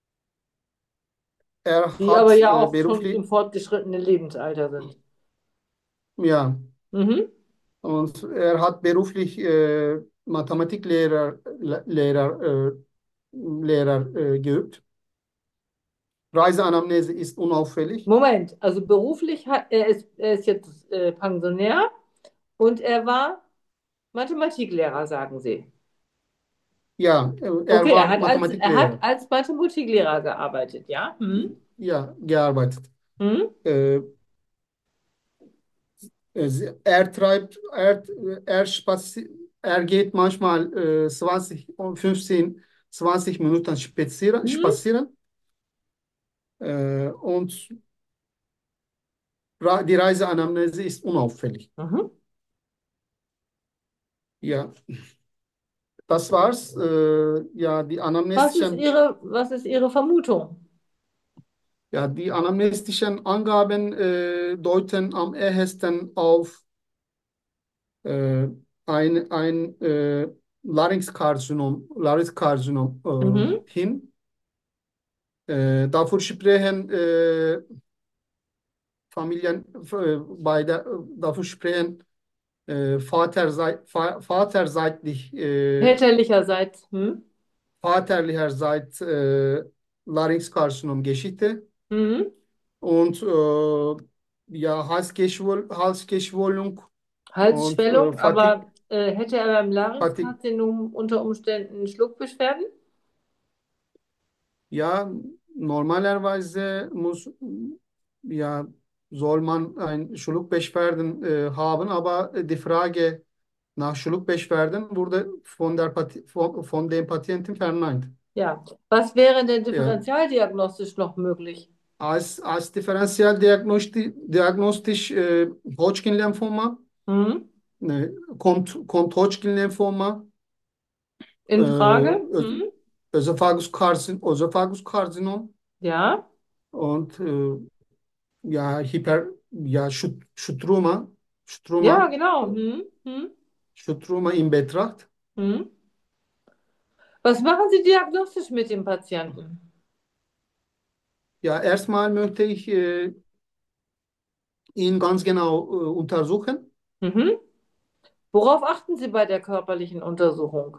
Er Die aber hat ja äh, auch schon beruflich, im fortgeschrittenen Lebensalter sind. ja, Mhm. und er hat beruflich äh, Mathematiklehrer Lehrer, äh, Lehrer äh, geübt. Reiseanamnese ist unauffällig. Moment, also beruflich hat er ist, er ist jetzt äh, Pensionär und er war Mathematiklehrer, sagen Sie. Ja, äh, er Okay, er war hat als, er hat Mathematiklehrer. als Mathematiklehrer gearbeitet, ja? Mhm. Ja, gearbeitet. Mhm. Äh, äh, er treibt, er, er, spazi er geht manchmal äh, zwanzig, fünfzehn, zwanzig Minuten spazieren, Mhm. spazieren äh, und Ra- die Reiseanamnese ist unauffällig. Mhm. Ja, das war's. Äh, ja, die Was ist anamnestischen, Ihre, was ist Ihre Vermutung? ja, die anamnestischen Angaben äh, deuten am ehesten auf äh, ein, ein äh, Larynxkarzinom, Larynxkarzinom Mhm. äh, hin. Äh, dafür sprechen äh, Familien, äh, bei der, dafür sprechen äh, Vaterseit, va- vaterseitlich, äh, Väterlicherseits. Hm? vaterlicherseits äh, Larynxkarzinom-Geschichte Mhm. und äh, ja, Halsgeschwoll, Halsgeschwollung und äh, Halsschwellung, Fatigue, aber äh, hätte er beim Fatigue. Larynxkarzinom unter Umständen Schluckbeschwerden? Ja, normalerweise muss, ja, soll man ein Schluckbeschwerden äh, haben, aber die Frage nach Schluckbeschwerden wurde von der Pati von, von dem Patienten verneint. Ja. Was wäre denn Ja, differentialdiagnostisch noch möglich? als, als differenziell diagnosti diagnostisch äh, Hodgkin-Lymphoma, Hm? ne, kommt, kommt Hodgkin-Lymphoma, In äh, Frage? Hm? Ösophagus-Karzinom, Ösophagus-Karzinom Ja, und äh, ja, Hyper, ja, Schut- Struma, ja, Struma, genau. Hm? Hm? Struma in Betracht. Hm? Was machen Sie diagnostisch mit dem Patienten? Ja, erstmal möchte ich äh, ihn ganz genau äh, untersuchen. Mhm. Worauf achten Sie bei der körperlichen Untersuchung?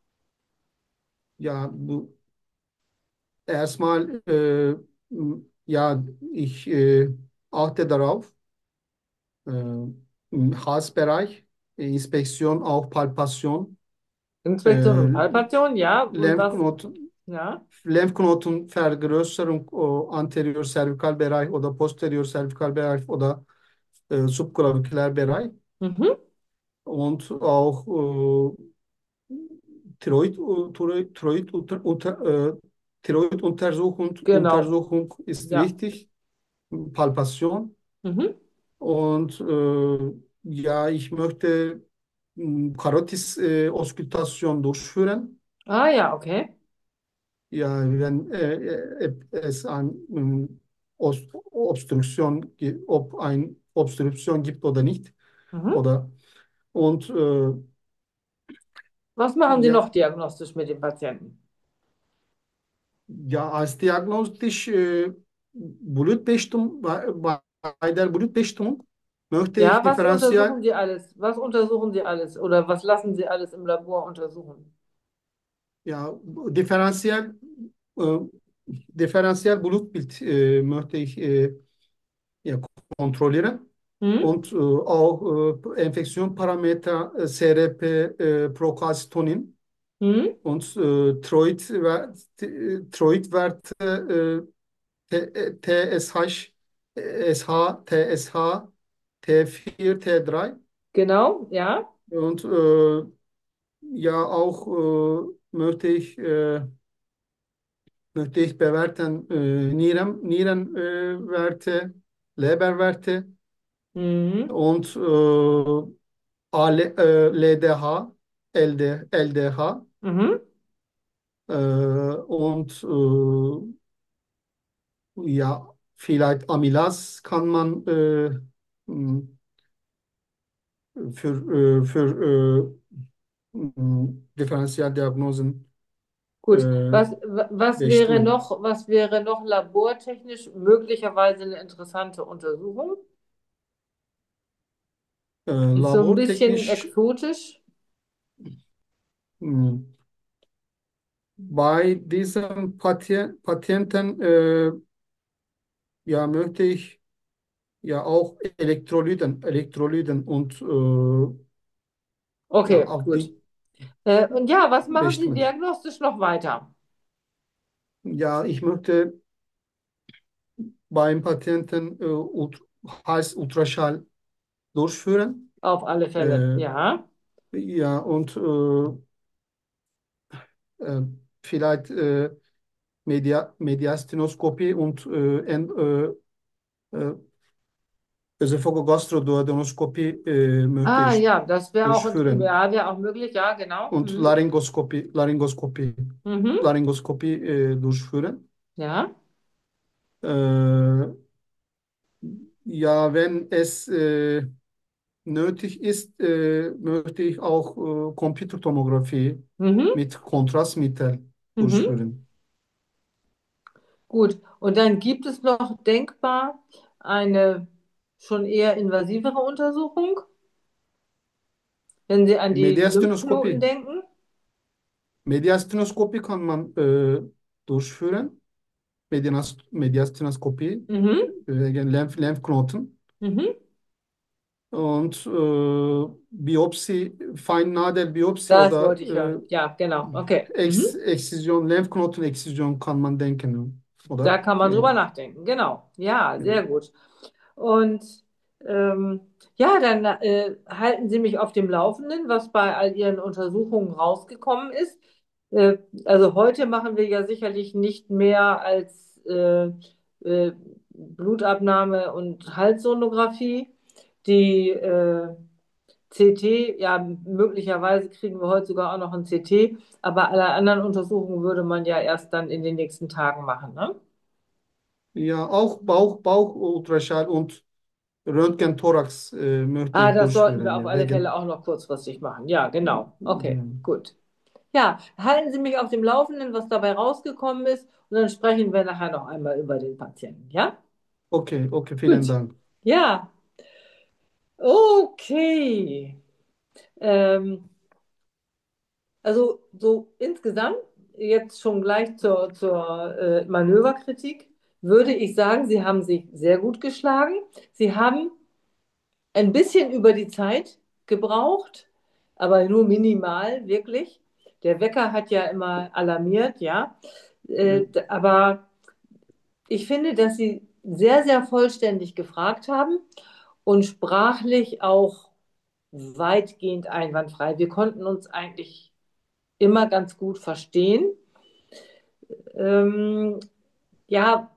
Ja, bu- erstmal, äh, m- ja, ich äh, achte darauf, äh, im Halsbereich, Inspektion, auch Palpation, Inspektion äh, und Palpation, ja. Und was? Lymphknoten, Ja. Lymphknotenvergrößerung, o anterior Cervicalbereich oder posterior Cervicalbereich oder äh, Subclavicularbereich Mhm. und auch äh, Tiroid, Tiroid, Tiroid, unter, unter, äh, Tiroiduntersuchung Genau. Untersuchung ist Ja. wichtig, Palpation. Mhm. Und äh, ja, ich möchte mh, Karotis-Auskultation durchführen. Ah ja, okay. Ja, wenn äh, äh, es ein mh, Os- Obstruktion, gi- ob ein Obstruktion gibt oder nicht. Mhm. Oder und äh, Was machen Sie noch ja, diagnostisch mit dem Patienten? ja, als diagnostisch äh, Blutbestimmung, bei, bei der Blutbestimmung möchte ich Ja, was untersuchen differenziell, Sie alles? Was untersuchen Sie alles? Oder was lassen Sie alles im Labor untersuchen? ja, differenziell, äh, differenziell Blutbild äh, möchte ich äh, ja, kontrollieren. Hm? Und äh, auch äh, Enfektionsparameter äh, C R P, äh, Procalcitonin Hm? und äh, Troid-Wert, Troid-Werte, äh, T S H, S H, T S H, T vier, T drei Genau, ja. und äh, ja auch äh, möchte ich, äh, möchte ich bewerten äh, Nieren, Nierenwerte, Leberwerte Mhm. und äh, A L, äh, L D H, L D, L D H Mhm. äh, und äh, ja, vielleicht Amylas kann man äh, mh, für, äh, für äh, mh, Differentialdiagnosen Gut. äh, Was, wa- was wäre bestimmen. noch, was wäre noch labortechnisch möglicherweise eine interessante Untersuchung? Äh, Ist so ein bisschen labortechnisch exotisch. mh, bei diesem Patient, Patienten äh, ja, möchte ich ja auch Elektrolyten, Elektrolyten und äh, ja, Okay, auf gut. die Äh, und ja, was machen Sie bestimmen. diagnostisch noch weiter? Ja, ich möchte beim Patienten äh, Ult Hals-Ultraschall durchführen. Auf alle Fälle, Äh, ja. ja, und äh, äh, vielleicht äh, Media Mediastinoskopie und äh, en, äh, äh, Ösophagogastroduodenoskopie äh, möchte Ah ich ja, das wäre auch, int- durchführen. ja, wäre auch möglich, ja, genau. Und Mhm. Laryngoskopie, Laryngoskopie, Mhm. Laryngoskopie äh, durchführen. Ja. Äh, ja, wenn es äh, nötig ist, äh, möchte ich auch äh, Computertomographie Mhm. mit Kontrastmittel Mhm. durchführen. Gut. Und dann gibt es noch denkbar eine schon eher invasivere Untersuchung, wenn Sie an die Lymphknoten Mediastinoskopie. denken. Mediastinoskopie kann man äh, durchführen. Medianas- Mediastinoskopie Mhm. wegen Lymph Lymphknoten. Mhm. Und äh, Biopsie, Feinnadelbiopsie Das oder wollte ich äh, hören. Ja, genau. Okay. Ex Mhm. Exzision, Lymphknotenexzision kann man denken, Da oder? kann man Äh, drüber nachdenken. Genau. Ja, ja. sehr gut. Und ähm, ja, dann äh, halten Sie mich auf dem Laufenden, was bei all Ihren Untersuchungen rausgekommen ist. Äh, also heute machen wir ja sicherlich nicht mehr als äh, äh, Blutabnahme und Halssonographie. Die äh, C T, ja, möglicherweise kriegen wir heute sogar auch noch ein C T, aber alle anderen Untersuchungen würde man ja erst dann in den nächsten Tagen machen, ne? Ja, auch Bauch, Bauchultraschall und Röntgen-Thorax äh, möchte Ah, ich das sollten wir durchführen, auf ja, alle Fälle wegen, auch noch kurzfristig machen. Ja, genau. Okay, ja. gut. Ja, halten Sie mich auf dem Laufenden, was dabei rausgekommen ist, und dann sprechen wir nachher noch einmal über den Patienten. Ja? Okay, okay, vielen Gut. Dank. Ja, okay. Ähm, also so insgesamt, jetzt schon gleich zur, zur äh, Manöverkritik, würde ich sagen, Sie haben sich sehr gut geschlagen. Sie haben ein bisschen über die Zeit gebraucht, aber nur minimal, wirklich. Der Wecker hat ja immer alarmiert, ja. Ja. Äh, aber ich finde, dass Sie sehr, sehr vollständig gefragt haben und sprachlich auch weitgehend einwandfrei. Wir konnten uns eigentlich immer ganz gut verstehen. Ähm, ja,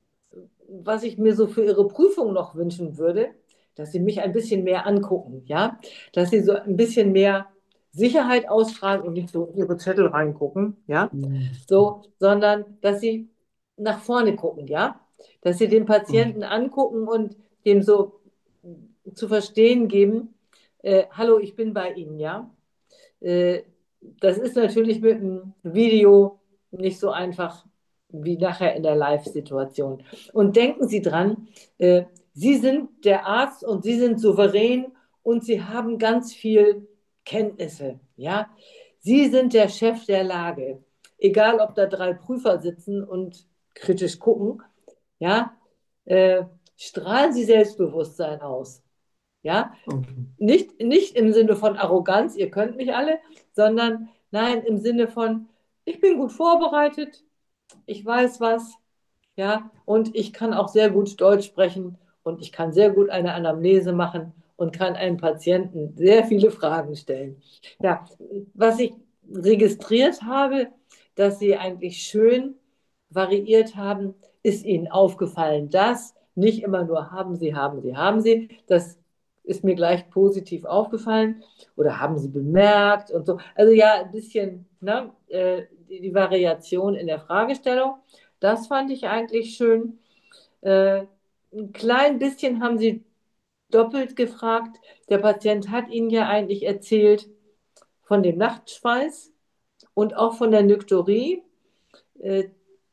was ich mir so für Ihre Prüfung noch wünschen würde, dass Sie mich ein bisschen mehr angucken, ja, dass Sie so ein bisschen mehr Sicherheit ausstrahlen und nicht so in Ihre Zettel reingucken, ja, Mhm. so, sondern dass Sie nach vorne gucken, ja, dass Sie den Okay. Patienten angucken und dem so zu verstehen geben, äh, hallo, ich bin bei Ihnen, ja. Äh, Das ist natürlich mit dem Video nicht so einfach wie nachher in der Live-Situation. Und denken Sie dran, äh, Sie sind der Arzt und Sie sind souverän und Sie haben ganz viel Kenntnisse. Ja? Sie sind der Chef der Lage. Egal, ob da drei Prüfer sitzen und kritisch gucken, ja, äh, strahlen Sie Selbstbewusstsein aus. Ja, Okay. nicht, nicht im Sinne von Arroganz, ihr könnt mich alle, sondern nein, im Sinne von, ich bin gut vorbereitet, ich weiß was, ja, und ich kann auch sehr gut Deutsch sprechen und ich kann sehr gut eine Anamnese machen und kann einem Patienten sehr viele Fragen stellen. Ja, was ich registriert habe, dass Sie eigentlich schön variiert haben, ist Ihnen aufgefallen, dass nicht immer nur haben Sie, haben Sie, haben Sie, das ist mir gleich positiv aufgefallen oder haben Sie bemerkt und so. Also ja, ein bisschen ne, äh, die, die Variation in der Fragestellung. Das fand ich eigentlich schön. Äh, ein klein bisschen haben Sie doppelt gefragt. Der Patient hat Ihnen ja eigentlich erzählt von dem Nachtschweiß und auch von der Nykturie. Äh,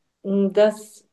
das,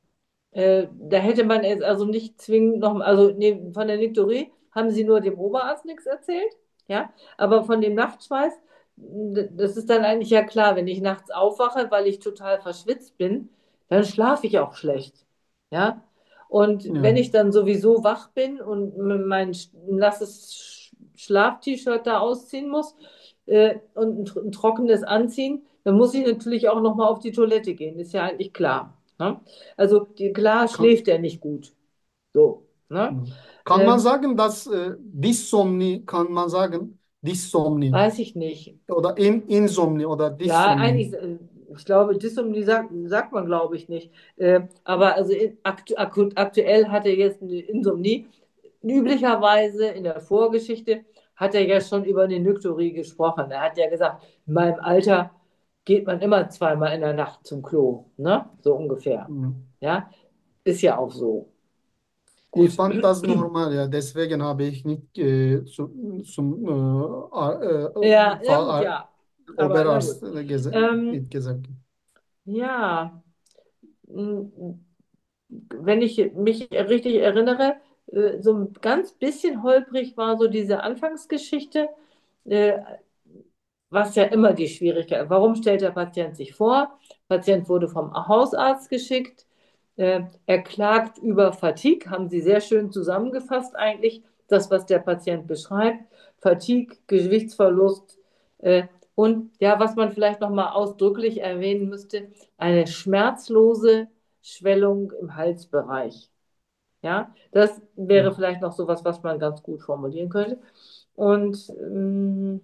äh, Da hätte man jetzt also nicht zwingend noch, also nee, von der Nykturie haben Sie nur dem Oberarzt nichts erzählt, ja, aber von dem Nachtschweiß, das ist dann eigentlich ja klar, wenn ich nachts aufwache, weil ich total verschwitzt bin, dann schlafe ich auch schlecht, ja. Und Ja. wenn ich dann sowieso wach bin und mein nasses Schlaf-T-Shirt da ausziehen muss äh, und ein, ein trockenes anziehen, dann muss ich natürlich auch noch mal auf die Toilette gehen, ist ja eigentlich klar. Ne? Also die, klar Kann, schläft er nicht gut. So. Ne? kann man Ähm, sagen, dass äh, Dysomnie, kann man sagen, Dysomnie Weiß ich nicht. oder In Insomnie oder Ja, Dysomnie. eigentlich, äh, ich glaube, Dysomnie sagt, sagt man, glaube ich, nicht. Äh, aber also in, aktu akut, aktuell hat er jetzt eine Insomnie. Üblicherweise in der Vorgeschichte hat er ja schon über eine Nykturie gesprochen. Er hat ja gesagt, in meinem Alter geht man immer zweimal in der Nacht zum Klo. Ne? So ungefähr. Mhm. Ja, ist ja auch so. Ich Gut. fand das normal, ja, deswegen habe ich nicht äh, zu, zum äh, Ar- Ja, äh, ja gut, Fa- ja. Aber na gut. Oberarzt äh, gesa- Ähm, nicht gesagt. ja, m, wenn ich mich richtig erinnere, äh, so ein ganz bisschen holprig war so diese Anfangsgeschichte, äh, was ja immer die Schwierigkeit. Warum stellt der Patient sich vor? Patient wurde vom Hausarzt geschickt. Äh, er klagt über Fatigue, haben Sie sehr schön zusammengefasst eigentlich, das, was der Patient beschreibt. Fatigue, Gewichtsverlust äh, und ja, was man vielleicht nochmal ausdrücklich erwähnen müsste, eine schmerzlose Schwellung im Halsbereich. Ja, das wäre vielleicht noch so was, was man ganz gut formulieren könnte. Und ähm,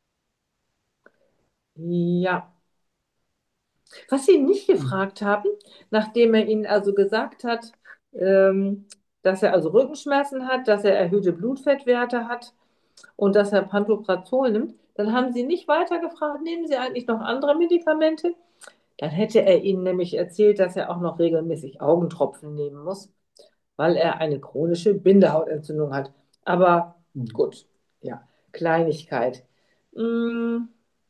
ja, was Sie nicht gefragt haben, nachdem er ihnen also gesagt hat, ähm, dass er also Rückenschmerzen hat, dass er erhöhte Blutfettwerte hat und dass er Pantoprazol nimmt, dann haben sie nicht weiter gefragt, nehmen Sie eigentlich noch andere Medikamente? Dann hätte er ihnen nämlich erzählt, dass er auch noch regelmäßig Augentropfen nehmen muss, weil er eine chronische Bindehautentzündung hat. Aber Mhm. gut, ja, Kleinigkeit. Mm,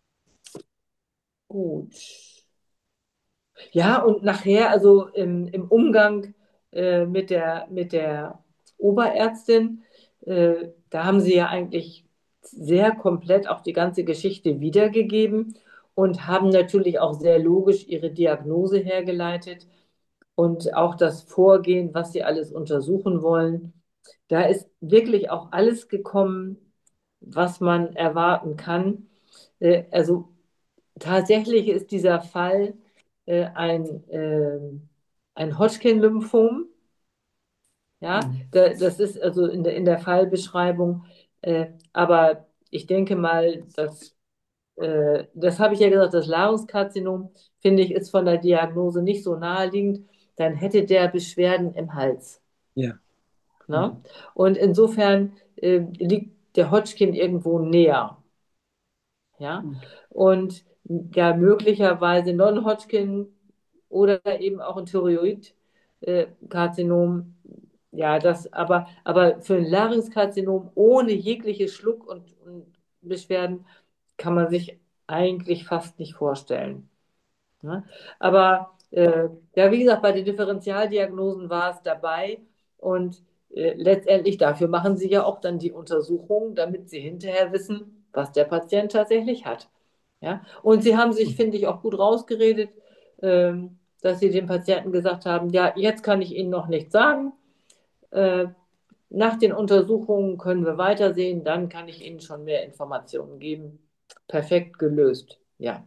gut. Ja, und nachher, also im, im Umgang äh, mit der, mit der Oberärztin, äh, da haben sie ja eigentlich sehr komplett auch die ganze Geschichte wiedergegeben und haben natürlich auch sehr logisch ihre Diagnose hergeleitet und auch das Vorgehen, was sie alles untersuchen wollen. Da ist wirklich auch alles gekommen, was man erwarten kann. Äh, also tatsächlich ist dieser Fall äh, ein, ähm, ein Hodgkin-Lymphom. Ja, Mhm. da, das ist also in der, in der Fallbeschreibung. Äh, aber ich denke mal, dass, äh, das habe ich ja gesagt, das Ladungskarzinom, finde ich, ist von der Diagnose nicht so naheliegend. Dann hätte der Beschwerden im Hals. Ja. Ne? Und insofern äh, liegt der Hodgkin irgendwo näher. Ja? Mhm. Und ja, möglicherweise Non-Hodgkin oder eben auch ein Thyroidkarzinom. Ja, das, aber, aber für ein Larynxkarzinom ohne jegliche Schluck- und, und Beschwerden kann man sich eigentlich fast nicht vorstellen. Ne? Aber äh, ja, wie gesagt, bei den Differentialdiagnosen war es dabei und äh, letztendlich dafür machen sie ja auch dann die Untersuchungen, damit sie hinterher wissen, was der Patient tatsächlich hat. Ja? Und sie haben sich, finde ich, auch gut rausgeredet, ähm, dass sie dem Patienten gesagt haben, ja, jetzt kann ich Ihnen noch nichts sagen. Äh, nach den Untersuchungen können wir weitersehen, dann kann ich Ihnen schon mehr Informationen geben. Perfekt gelöst. Ja.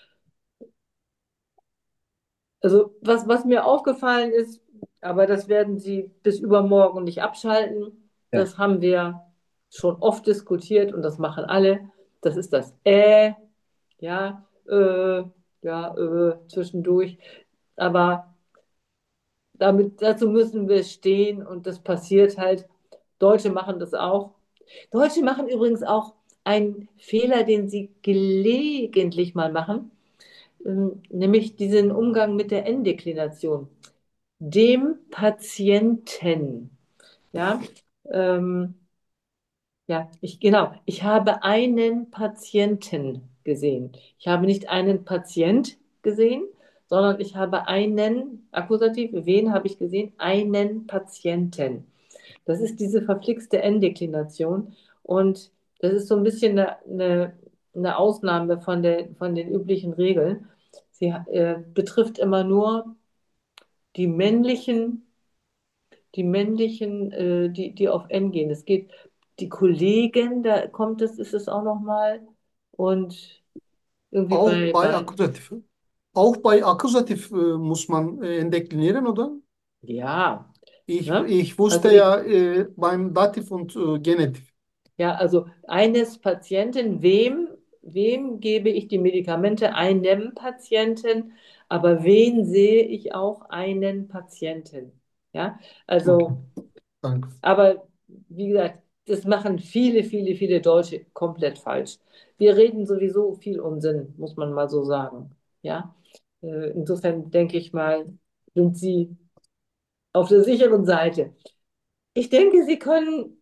Also was, was mir aufgefallen ist, aber das werden Sie bis übermorgen nicht abschalten, Ja. das haben wir schon oft diskutiert und das machen alle. Das ist das Äh, ja, äh, ja, äh, zwischendurch. Aber damit, dazu müssen wir stehen und das passiert halt. Deutsche machen das auch. Deutsche machen übrigens auch einen Fehler, den sie gelegentlich mal machen, ähm, nämlich diesen Umgang mit der Endeklination. Dem Patienten, ja, ähm, ja, ich, genau, ich habe einen Patienten gesehen. Ich habe nicht einen Patient gesehen, sondern ich habe einen, Akkusativ, wen habe ich gesehen? Einen Patienten. Das ist diese verflixte Endeklination und das ist so ein bisschen eine, eine, eine Ausnahme von, der, von den üblichen Regeln. Sie äh, betrifft immer nur die männlichen, die männlichen, äh, die, die auf N gehen. Es geht die Kollegen, da kommt es, ist es auch nochmal. Und irgendwie Auch bei, bei bei, Akkusativ. Auch bei Akkusativ äh, muss man äh, endeklinieren, oder? ja, Ich, ne? ich Also wusste ich, ja äh, beim Dativ und äh, Genitiv. ja, also eines Patienten, wem, wem gebe ich die Medikamente? Einem Patienten, aber wen sehe ich auch? Einen Patienten. Ja, Okay, also, danke. aber wie gesagt, das machen viele, viele, viele Deutsche komplett falsch. Wir reden sowieso viel Unsinn, muss man mal so sagen. Ja, äh, insofern denke ich mal, sind Sie auf der sicheren Seite. Ich denke, Sie können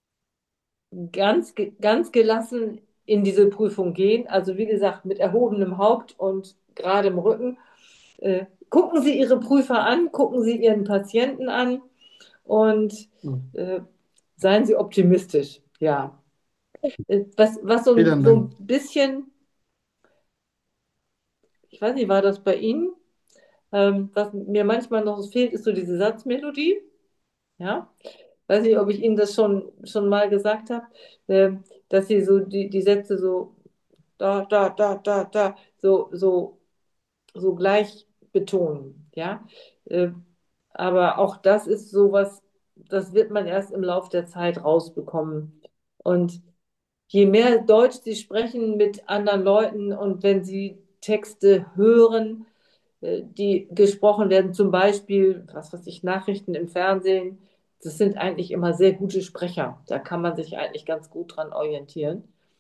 ganz, ge- ganz gelassen in diese Prüfung gehen. Also wie gesagt, mit erhobenem Haupt und geradem Rücken. Äh, gucken Sie Ihre Prüfer an, gucken Sie Ihren Patienten an und Mhm. äh, seien Sie optimistisch. Ja. Äh, was, was so, ein- Vielen so Dank. ein bisschen, ich weiß nicht, war das bei Ihnen? Ähm, was mir manchmal noch fehlt, ist so diese Satzmelodie. Ja. Weiß nicht, ob ich Ihnen das schon, schon mal gesagt habe, äh, dass Sie so die, die Sätze so da, da, da, da, da, so, so, so gleich betonen, ja. Äh, aber auch das ist sowas, das wird man erst im Lauf der Zeit rausbekommen. Und je mehr Deutsch Sie sprechen mit anderen Leuten und wenn Sie Texte hören, äh, die gesprochen werden, zum Beispiel, was weiß ich, Nachrichten im Fernsehen. Das sind eigentlich immer sehr gute Sprecher. Da kann man sich eigentlich ganz gut dran orientieren.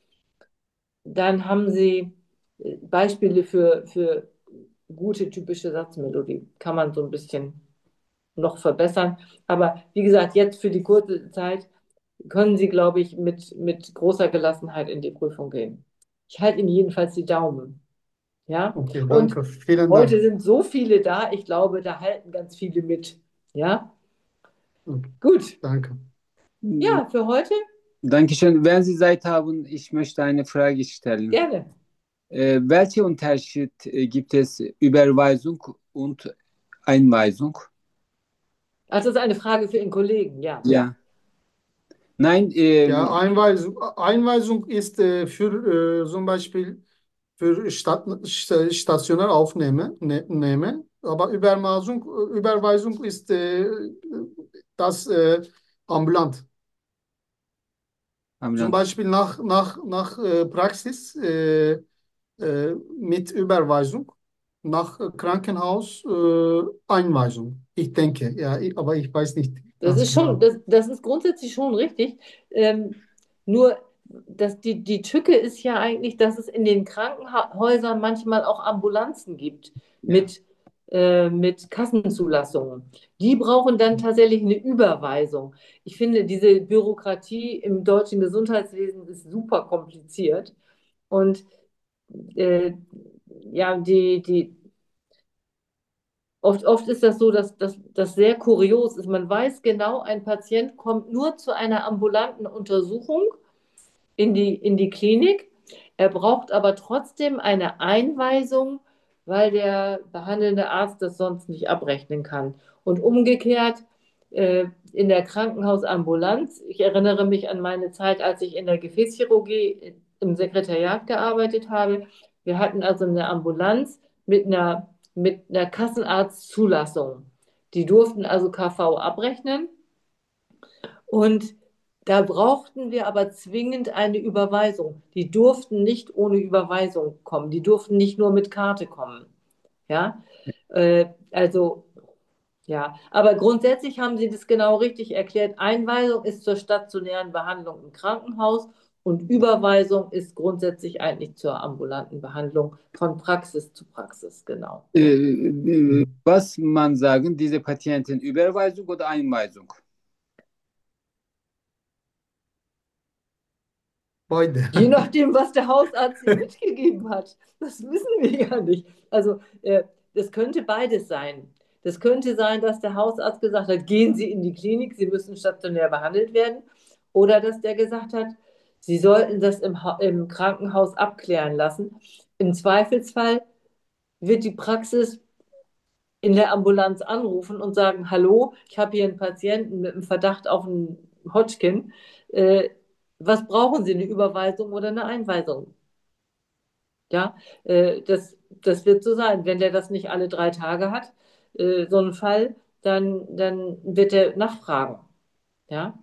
Dann haben sie äh, Beispiele für, für gute typische Satzmelodie. Kann man so ein bisschen noch verbessern. Aber wie gesagt, jetzt für die kurze Zeit können Sie, glaube ich, mit, mit großer Gelassenheit in die Prüfung gehen. Ich halte Ihnen jedenfalls die Daumen. Ja? Okay, Und danke. Vielen heute Dank. sind so viele da, ich glaube, da halten ganz viele mit. Ja? Okay, Gut. danke. Ja, für heute Dankeschön. Wenn Sie Zeit haben, ich möchte eine Frage stellen. gerne. Äh, welche Unterschied äh, gibt es Überweisung und Einweisung? Also das ist eine Frage für Ihren Kollegen, ja. Ja. Nein, äh, Ja, Einweisung, Einweisung ist äh, für äh, zum Beispiel für Stat sta- stationär Aufnahme, ne, nehme, aber Überweisung, Überweisung ist äh, das äh, ambulant. Zum ambulant. Beispiel nach, nach, nach äh, Praxis äh, äh, mit Überweisung, nach Krankenhaus äh, Einweisung. Ich denke, ja, ich, aber ich weiß nicht Das ganz ist schon, genau. das, das ist grundsätzlich schon richtig. Ähm, nur dass die, die Tücke ist ja eigentlich, dass es in den Krankenhäusern manchmal auch Ambulanzen gibt Ja. mit, äh, mit Kassenzulassungen. Die brauchen dann tatsächlich eine Überweisung. Ich finde, diese Bürokratie im deutschen Gesundheitswesen ist super kompliziert. Und äh, ja, die, die, Oft, oft ist das so, dass dass das sehr kurios ist. Man weiß genau, ein Patient kommt nur zu einer ambulanten Untersuchung in die, in die Klinik. Er braucht aber trotzdem eine Einweisung, weil der behandelnde Arzt das sonst nicht abrechnen kann. Und umgekehrt äh, in der Krankenhausambulanz, ich erinnere mich an meine Zeit, als ich in der Gefäßchirurgie im Sekretariat gearbeitet habe. Wir hatten also eine Ambulanz mit einer, mit einer Kassenarztzulassung. Die durften also K V abrechnen und da brauchten wir aber zwingend eine Überweisung. Die durften nicht ohne Überweisung kommen. Die durften nicht nur mit Karte kommen. Ja, äh, also ja, aber grundsätzlich haben Sie das genau richtig erklärt. Einweisung ist zur stationären Behandlung im Krankenhaus und Überweisung ist grundsätzlich eigentlich zur ambulanten Behandlung von Praxis zu Praxis, genau. Äh, äh, was man sagen, diese Patienten Überweisung oder Einweisung? Beide. Je nachdem, was der Hausarzt ihm mitgegeben hat. Das wissen wir ja nicht. Also, äh, das könnte beides sein. Das könnte sein, dass der Hausarzt gesagt hat, gehen Sie in die Klinik, Sie müssen stationär behandelt werden. Oder dass der gesagt hat, Sie sollten das im, Ha- im Krankenhaus abklären lassen. Im Zweifelsfall wird die Praxis in der Ambulanz anrufen und sagen, hallo, ich habe hier einen Patienten mit einem Verdacht auf einen Hodgkin. Äh, was brauchen Sie, eine Überweisung oder eine Einweisung? Ja, äh, das, das wird so sein. Wenn der das nicht alle drei Tage hat, äh, so einen Fall, dann, dann wird er nachfragen. Ja,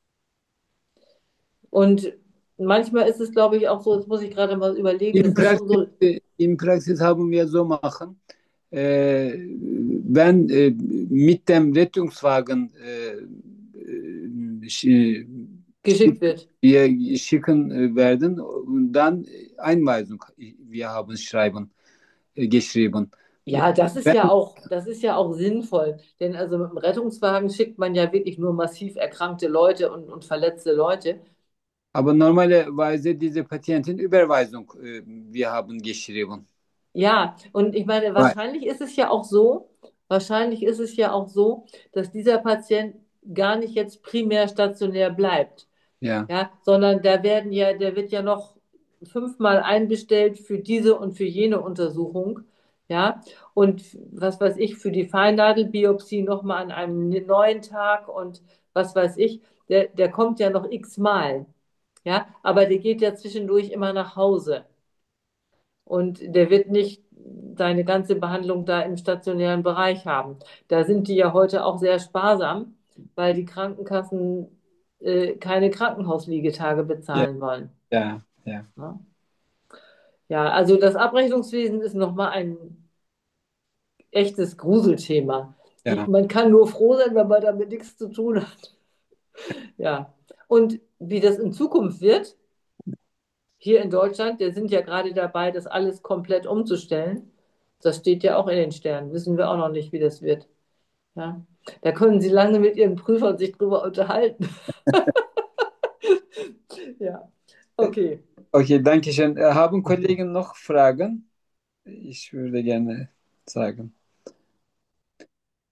und manchmal ist es, glaube ich, auch so, das muss ich gerade mal überlegen, Im das ist schon Praxis, so, äh, im Praxis haben wir so machen, äh, wenn äh, mit dem Rettungswagen äh, äh, sch- geschickt wird. wir schicken äh, werden und dann Einweisung wir haben schreiben, äh, geschrieben. Ja, das ist Wenn, ja auch, das ist ja auch sinnvoll, denn also mit dem Rettungswagen schickt man ja wirklich nur massiv erkrankte Leute und, und verletzte Leute. aber normalerweise diese Patienten Überweisung äh, wir haben geschrieben. Ja, und ich meine, Weil, wahrscheinlich ist es ja auch so, wahrscheinlich ist es ja auch so, dass dieser Patient gar nicht jetzt primär stationär bleibt. ja, Ja, sondern da werden ja, der wird ja noch fünfmal einbestellt für diese und für jene Untersuchung. Ja, und was weiß ich, für die Feinnadelbiopsie nochmal an einem neuen Tag und was weiß ich, der, der kommt ja noch x-mal. Ja, aber der geht ja zwischendurch immer nach Hause. Und der wird nicht seine ganze Behandlung da im stationären Bereich haben. Da sind die ja heute auch sehr sparsam, weil die Krankenkassen äh, keine Krankenhausliegetage ja, bezahlen wollen. ja, ja. Ja, ja, also das Abrechnungswesen ist nochmal ein echtes Gruselthema. Die, Ja. man kann nur froh sein, wenn man damit nichts zu tun hat. Ja. Und wie das in Zukunft wird, hier in Deutschland, wir sind ja gerade dabei, das alles komplett umzustellen. Das steht ja auch in den Sternen. Wissen wir auch noch nicht, wie das wird. Ja. Da können Sie lange mit Ihren Prüfern sich drüber unterhalten. Ja, okay. Okay, danke schön. Äh, Haben Kollegen noch Fragen? Ich würde gerne sagen.